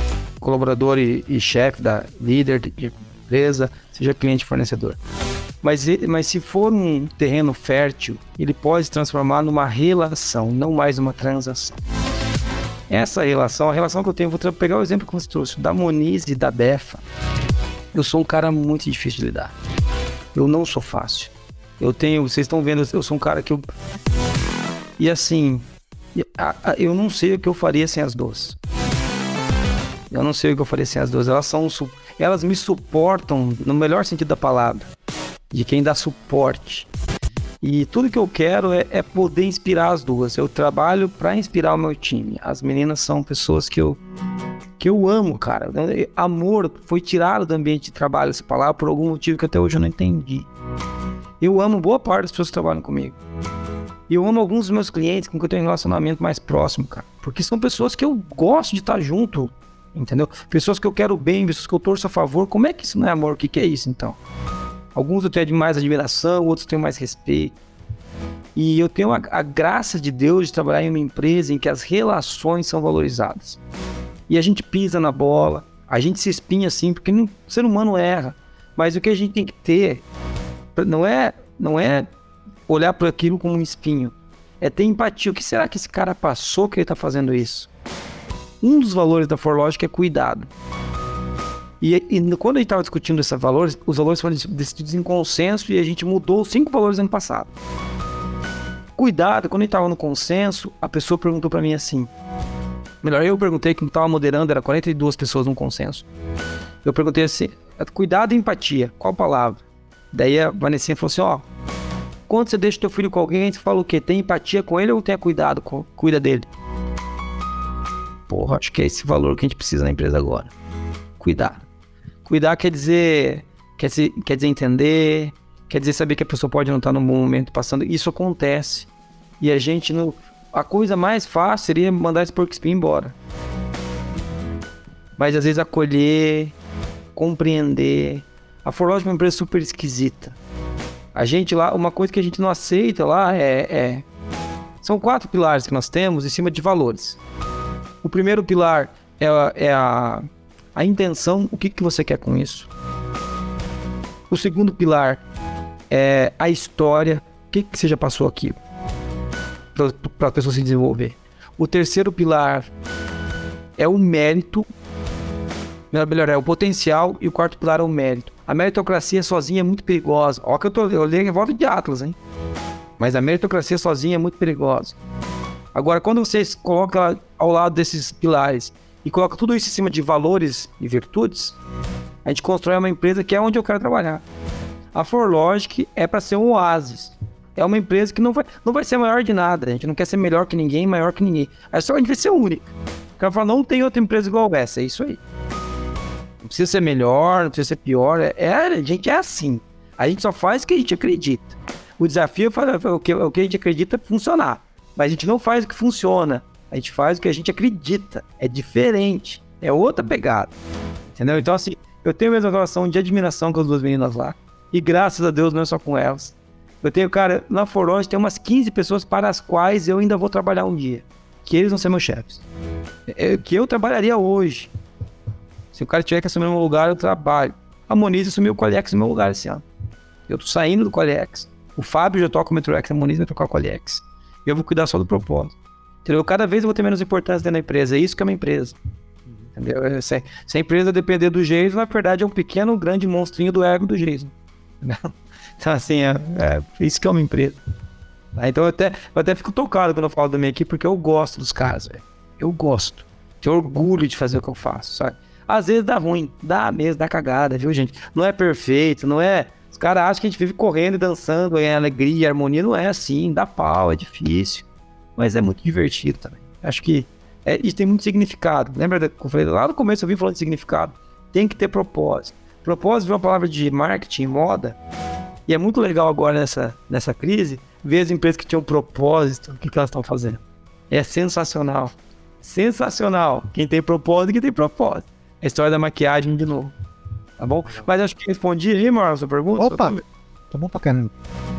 e chefe da líder de empresa, seja cliente e fornecedor. Mas se for um terreno fértil, ele pode se transformar numa relação, não mais uma transação. Essa relação, a relação que eu tenho, vou pegar o exemplo que você trouxe, da Moniz e da Befa. Eu sou um cara muito difícil de lidar. Eu não sou fácil. Vocês estão vendo, eu sou um cara que E assim, eu não sei o que eu faria sem as duas. Eu não sei o que eu faria sem as duas. Elas me suportam no melhor sentido da palavra, de quem dá suporte. E tudo que eu quero é poder inspirar as duas. Eu trabalho para inspirar o meu time. As meninas são pessoas que eu amo, cara. Amor foi tirado do ambiente de trabalho, essa palavra, por algum motivo que até hoje eu não entendi. Eu amo boa parte das pessoas que trabalham comigo. E eu amo alguns dos meus clientes com quem eu tenho um relacionamento mais próximo, cara. Porque são pessoas que eu gosto de estar junto, entendeu? Pessoas que eu quero bem, pessoas que eu torço a favor. Como é que isso não é amor? O que é isso, então? Alguns eu tenho mais admiração, outros eu tenho mais respeito. E eu tenho a graça de Deus de trabalhar em uma empresa em que as relações são valorizadas. E a gente pisa na bola, a gente se espinha assim, porque o ser humano erra. Mas o que a gente tem que ter não é olhar para aquilo como um espinho. É ter empatia. O que será que esse cara passou que ele está fazendo isso? Um dos valores da ForLogic é cuidado. E quando a gente estava discutindo esses valores, os valores foram decididos em consenso e a gente mudou os 5 valores ano passado. Cuidado, quando a gente estava no consenso, a pessoa perguntou para mim assim... Melhor, eu perguntei, quem estava moderando, era 42 pessoas no consenso. Eu perguntei assim, cuidado e empatia, qual palavra? Daí a Vanessinha falou assim, quando você deixa teu filho com alguém, você fala o quê? Tem empatia com ele ou tem cuidado, cuida dele? Porra, acho que é esse valor que a gente precisa na empresa agora. Cuidar. Cuidar quer dizer entender, quer dizer saber que a pessoa pode não estar no momento passando. Isso acontece. E a gente não... A coisa mais fácil seria mandar esse porco espinho embora. Mas às vezes acolher, compreender. A ForLogic é uma empresa super esquisita. A gente lá, uma coisa que a gente não aceita lá são 4 pilares que nós temos em cima de valores. O primeiro pilar é a intenção, o que você quer com isso. O segundo pilar é a história, o que você já passou aqui para a pessoa se desenvolver. O terceiro pilar é o mérito, melhor, é o potencial, e o quarto pilar é o mérito. A meritocracia sozinha é muito perigosa. Ó que eu leio envolve de Atlas, hein? Mas a meritocracia sozinha é muito perigosa. Agora, quando vocês colocam ao lado desses pilares e coloca tudo isso em cima de valores e virtudes, a gente constrói uma empresa que é onde eu quero trabalhar. A ForLogic é para ser um oásis. É uma empresa que não vai ser maior de nada. A gente não quer ser melhor que ninguém, maior que ninguém. É só a gente vai ser única. O cara fala, não tem outra empresa igual essa. É isso aí. Não precisa ser melhor, não precisa ser pior. A gente é assim. A gente só faz o que a gente acredita. O desafio é o que a gente acredita funcionar. Mas a gente não faz o que funciona. A gente faz o que a gente acredita. É diferente. É outra pegada. Entendeu? Então, assim, eu tenho a mesma relação de admiração com as duas meninas lá. E graças a Deus não é só com elas. Eu tenho, cara, na ForLogic tem umas 15 pessoas para as quais eu ainda vou trabalhar um dia. Que eles vão ser meus chefes. Que eu trabalharia hoje. Se o cara tiver que assumir no meu lugar, eu trabalho. A Moniz assumiu o Qualiex no meu lugar esse ano. Eu tô saindo do Qualiex. O Fábio já toca o Metroex, a Moniz vai tocar o Qualiex. E eu vou cuidar só do propósito. Entendeu? Cada vez eu vou ter menos importância dentro da empresa. É isso que é uma empresa. Entendeu? Se a empresa depender do Jason, na verdade é um pequeno, grande monstrinho do ego do Jason. Entendeu? Então, assim, isso que é uma empresa. Então eu até fico tocado quando eu falo da minha equipe, porque eu gosto dos caras, velho. Eu gosto. Tenho orgulho de fazer o que eu faço, sabe? Às vezes dá ruim, dá mesmo, dá cagada, viu, gente? Não é perfeito, não é... Os caras acham que a gente vive correndo e dançando, em alegria, harmonia. Não é assim, dá pau, é difícil. Mas é muito divertido também. Acho que isso tem muito significado. Lembra que eu falei lá no começo, eu vim falando de significado? Tem que ter propósito. Propósito é uma palavra de marketing, moda. E é muito legal agora nessa crise, ver as empresas que tinham propósito, o que elas estão fazendo. É sensacional. Sensacional. Quem tem propósito, quem tem propósito. A história da maquiagem de novo. Tá bom? Mas acho que respondi aí, Marlon, a sua pergunta. Opa! Tá bom pra caramba.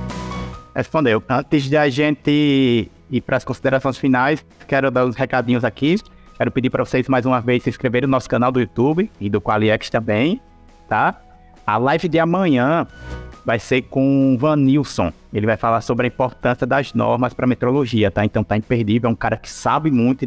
Respondeu. Antes de a gente ir para as considerações finais, quero dar uns recadinhos aqui. Quero pedir para vocês mais uma vez se inscreverem no nosso canal do YouTube e do Qualiex também, tá? A live de amanhã vai ser com o Vanilson. Ele vai falar sobre a importância das normas para metrologia, tá? Então tá imperdível, é um cara que sabe muito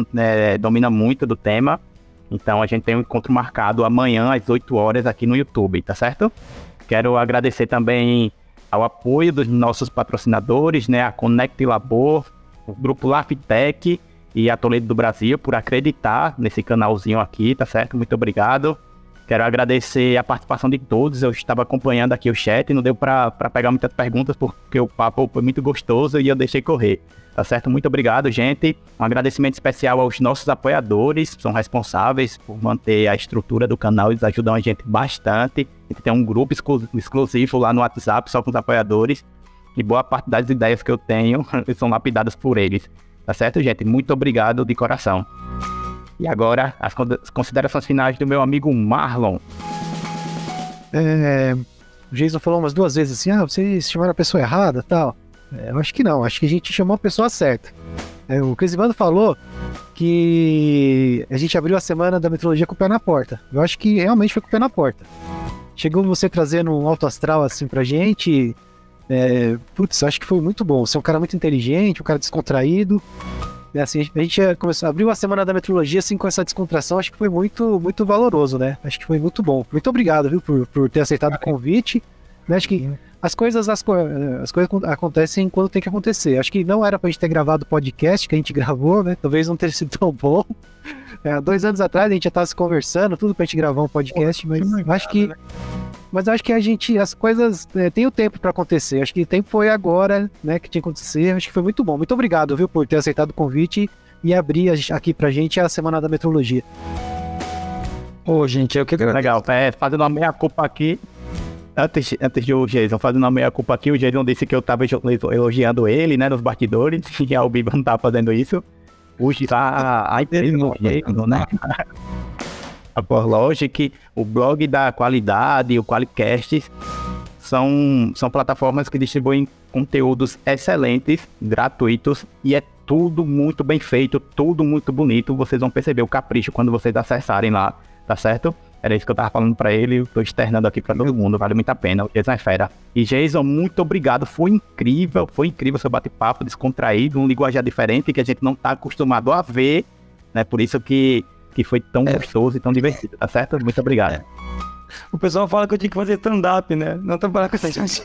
e domina muito do tema. Então a gente tem um encontro marcado amanhã às 8 horas aqui no YouTube, tá certo? Quero agradecer também ao apoio dos nossos patrocinadores, né? A Connect Labor, o Grupo Laftec e a Toledo do Brasil por acreditar nesse canalzinho aqui, tá certo? Muito obrigado. Quero agradecer a participação de todos. Eu estava acompanhando aqui o chat e não deu para pegar muitas perguntas porque o papo foi muito gostoso e eu deixei correr. Tá certo? Muito obrigado, gente. Um agradecimento especial aos nossos apoiadores, que são responsáveis por manter a estrutura do canal. Eles ajudam a gente bastante. A gente tem um grupo exclusivo lá no WhatsApp, só com os apoiadores. E boa parte das ideias que eu tenho são lapidadas por eles. Tá certo, gente? Muito obrigado de coração. E agora, as considerações finais do meu amigo Marlon. O Jason falou umas 2 vezes assim, vocês chamaram a pessoa errada e tal. Eu acho que não, acho que a gente chamou a pessoa certa. O Crisivando falou que a gente abriu a semana da metrologia com o pé na porta. Eu acho que realmente foi com o pé na porta. Chegou você trazendo um alto astral assim pra gente. Acho que foi muito bom. Você é um cara muito inteligente, um cara descontraído. Assim, a gente abriu a semana da metrologia assim, com essa descontração, acho que foi muito, muito valoroso, né? Acho que foi muito bom. Muito obrigado, viu, por ter aceitado o convite. Né? Acho que as coisas acontecem quando tem que acontecer. Acho que não era pra gente ter gravado o podcast que a gente gravou, né? Talvez não tenha sido tão bom. 2 anos atrás a gente já tava se conversando, tudo pra gente gravar um podcast, mas acho que... Mas acho que as coisas tem o tempo para acontecer. Acho que o tempo foi agora, né, que tinha que acontecer. Acho que foi muito bom. Muito obrigado, viu, por ter aceitado o convite e abrir aqui pra gente a Semana da Metrologia. Gente, eu que agradeço. Legal, fazendo uma meia-culpa aqui. Antes do Jason, fazendo uma meia-culpa aqui, o Jason disse que eu tava elogiando ele, né, nos bastidores, e a Ubiba não tava fazendo isso. Hoje a empresa no Jason, né? A Forlogic, o blog da qualidade e o Qualicast são plataformas que distribuem conteúdos excelentes, gratuitos, e é tudo muito bem feito, tudo muito bonito. Vocês vão perceber o capricho quando vocês acessarem lá, tá certo? Era isso que eu tava falando pra ele, eu tô externando aqui pra todo mundo, vale muito a pena, o Jason é fera. E Jason, muito obrigado, foi incrível seu bate-papo descontraído, um linguajar diferente que a gente não tá acostumado a ver, né? Por isso que foi tão gostoso e tão divertido, tá certo? Muito obrigado. O pessoal fala que eu tinha que fazer stand-up, né? Não trabalhar com essa gente.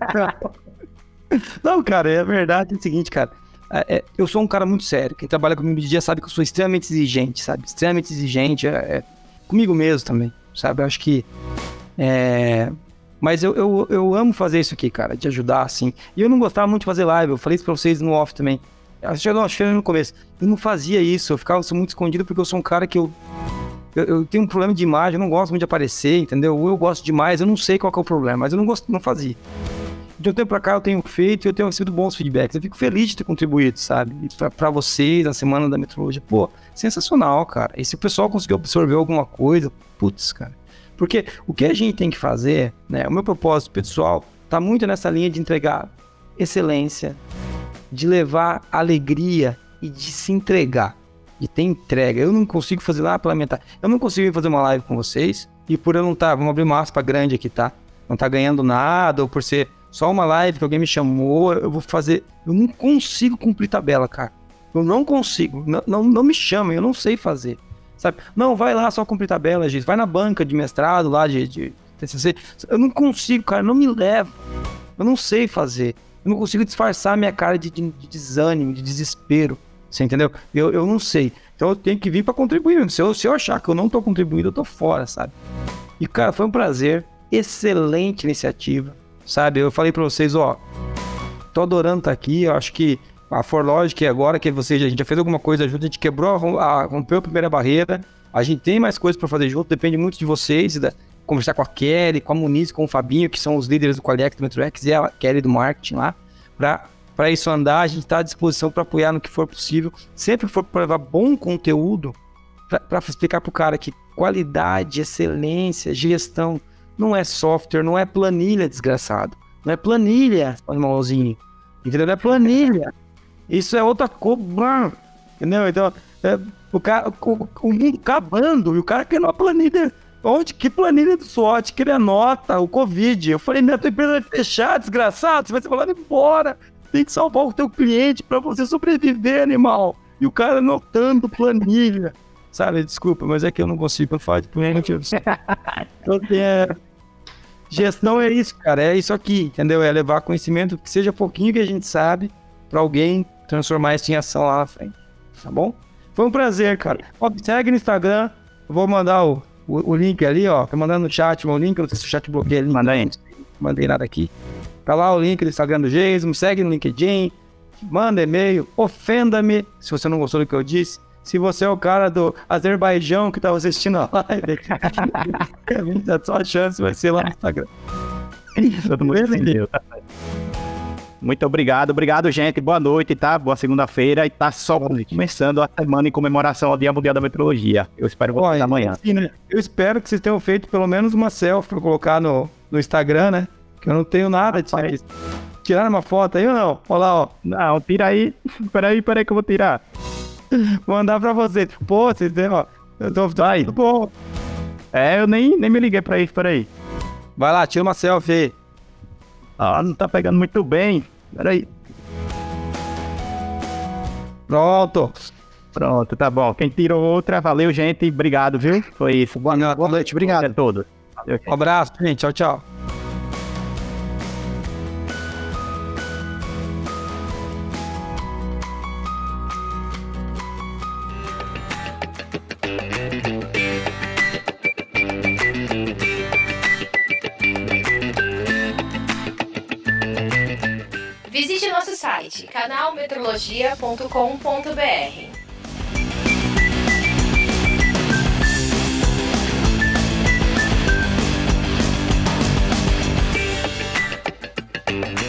Não, cara, é verdade, é o seguinte, cara. Eu sou um cara muito sério. Quem trabalha comigo de dia sabe que eu sou extremamente exigente, sabe? Extremamente exigente, comigo mesmo também, sabe? Eu acho que... Mas eu amo fazer isso aqui, cara, de ajudar, assim. E eu não gostava muito de fazer live, eu falei isso pra vocês no off também. Acho que no começo. Eu não fazia isso, eu ficava muito escondido porque eu sou um cara que eu tenho um problema de imagem, eu não gosto muito de aparecer, entendeu? Eu gosto demais, eu não sei qual que é o problema, mas eu não fazia. De um tempo pra cá eu tenho feito e eu tenho recebido bons feedbacks. Eu fico feliz de ter contribuído, sabe? Pra vocês, na Semana da Metrologia. Pô, sensacional, cara. E se o pessoal conseguiu absorver alguma coisa, putz, cara. Porque o que a gente tem que fazer, né? O meu propósito pessoal tá muito nessa linha de entregar excelência, de levar alegria e de se entregar. de ter entrega. Eu não consigo fazer lá pela metade. Eu não consigo fazer uma live com vocês e por eu não estar, vamos abrir uma aspa grande aqui, tá? Não tá ganhando nada, ou por ser só uma live que alguém me chamou, eu vou fazer. Eu não consigo cumprir tabela, cara. Eu não consigo. Não me chamem, eu não sei fazer. Sabe? Não, vai lá só cumprir tabela, gente. Vai na banca de mestrado lá de TCC. Eu não consigo, cara. Não me leva. Eu não sei fazer. Eu não consigo disfarçar minha cara de desânimo, de desespero. Você entendeu? Eu não sei. Então eu tenho que vir pra contribuir. Se eu achar que eu não tô contribuindo, eu tô fora, sabe? E, cara, foi um prazer. Excelente iniciativa, sabe? Eu falei pra vocês, ó, tô adorando estar aqui. Eu acho que a ForLogic agora, que vocês, a gente já fez alguma coisa junto, a gente rompeu a primeira barreira. A gente tem mais coisas pra fazer junto, depende muito de vocês, conversar com a Kelly, com a Muniz, com o Fabinho, que são os líderes do Qualec, do MetroX, e a Kelly do marketing lá, para isso andar. A gente está à disposição para apoiar no que for possível, sempre que for para levar bom conteúdo, para explicar para o cara que qualidade, excelência, gestão, não é software, não é planilha, desgraçado. Não é planilha, irmãozinho. Entendeu? Não é planilha. Isso é outra coisa. Entendeu? Então, o mundo acabando e o cara quer uma planilha. Que planilha do SWOT? Que ele anota o Covid. Eu falei, minha tua empresa vai fechar, desgraçado. Você vai ser falado embora. Tem que salvar o teu cliente pra você sobreviver, animal. E o cara anotando planilha. Sabe, desculpa, mas é que eu não consigo falar de planilha. Então, gestão é isso, cara. É isso aqui, entendeu? É levar conhecimento, que seja pouquinho que a gente sabe, pra alguém transformar isso em ação lá na frente. Tá bom? Foi um prazer, cara. Ó, segue no Instagram. Eu vou mandar o link ali, ó. Tô mandando no chat o link. Eu não sei se o chat bloqueia ali. Manda aí. Não mandei nada aqui. Tá lá o link do Instagram do Jason. Me segue no LinkedIn. Manda e-mail. Ofenda-me se você não gostou do que eu disse. Se você é o cara do Azerbaijão que tá assistindo a live, a sua chance vai ser lá no Instagram. Todo mundo entendeu. Muito obrigado. Obrigado, gente. Boa noite, tá? Boa segunda-feira. E tá só começando a semana em comemoração ao Dia Mundial da Metrologia. Eu espero vocês amanhã. Sim, né? Eu espero que vocês tenham feito pelo menos uma selfie pra colocar no Instagram, né? Que eu não tenho nada disso aí. Tiraram uma foto aí ou não? Olha lá, ó. Não, tira aí. Peraí que eu vou tirar. Vou mandar pra vocês. Pô, vocês têm, ó. Eu tô tudo bom. Eu nem me liguei pra isso, peraí. Vai lá, tira uma selfie aí. Não tá pegando muito bem. Peraí. Pronto, tá bom. Quem tirou outra, valeu, gente. Obrigado, viu? Foi isso. Boa noite, obrigado a todos. Um abraço, gente. Tchau, tchau. Visite nosso site canalmetrologia.com.br.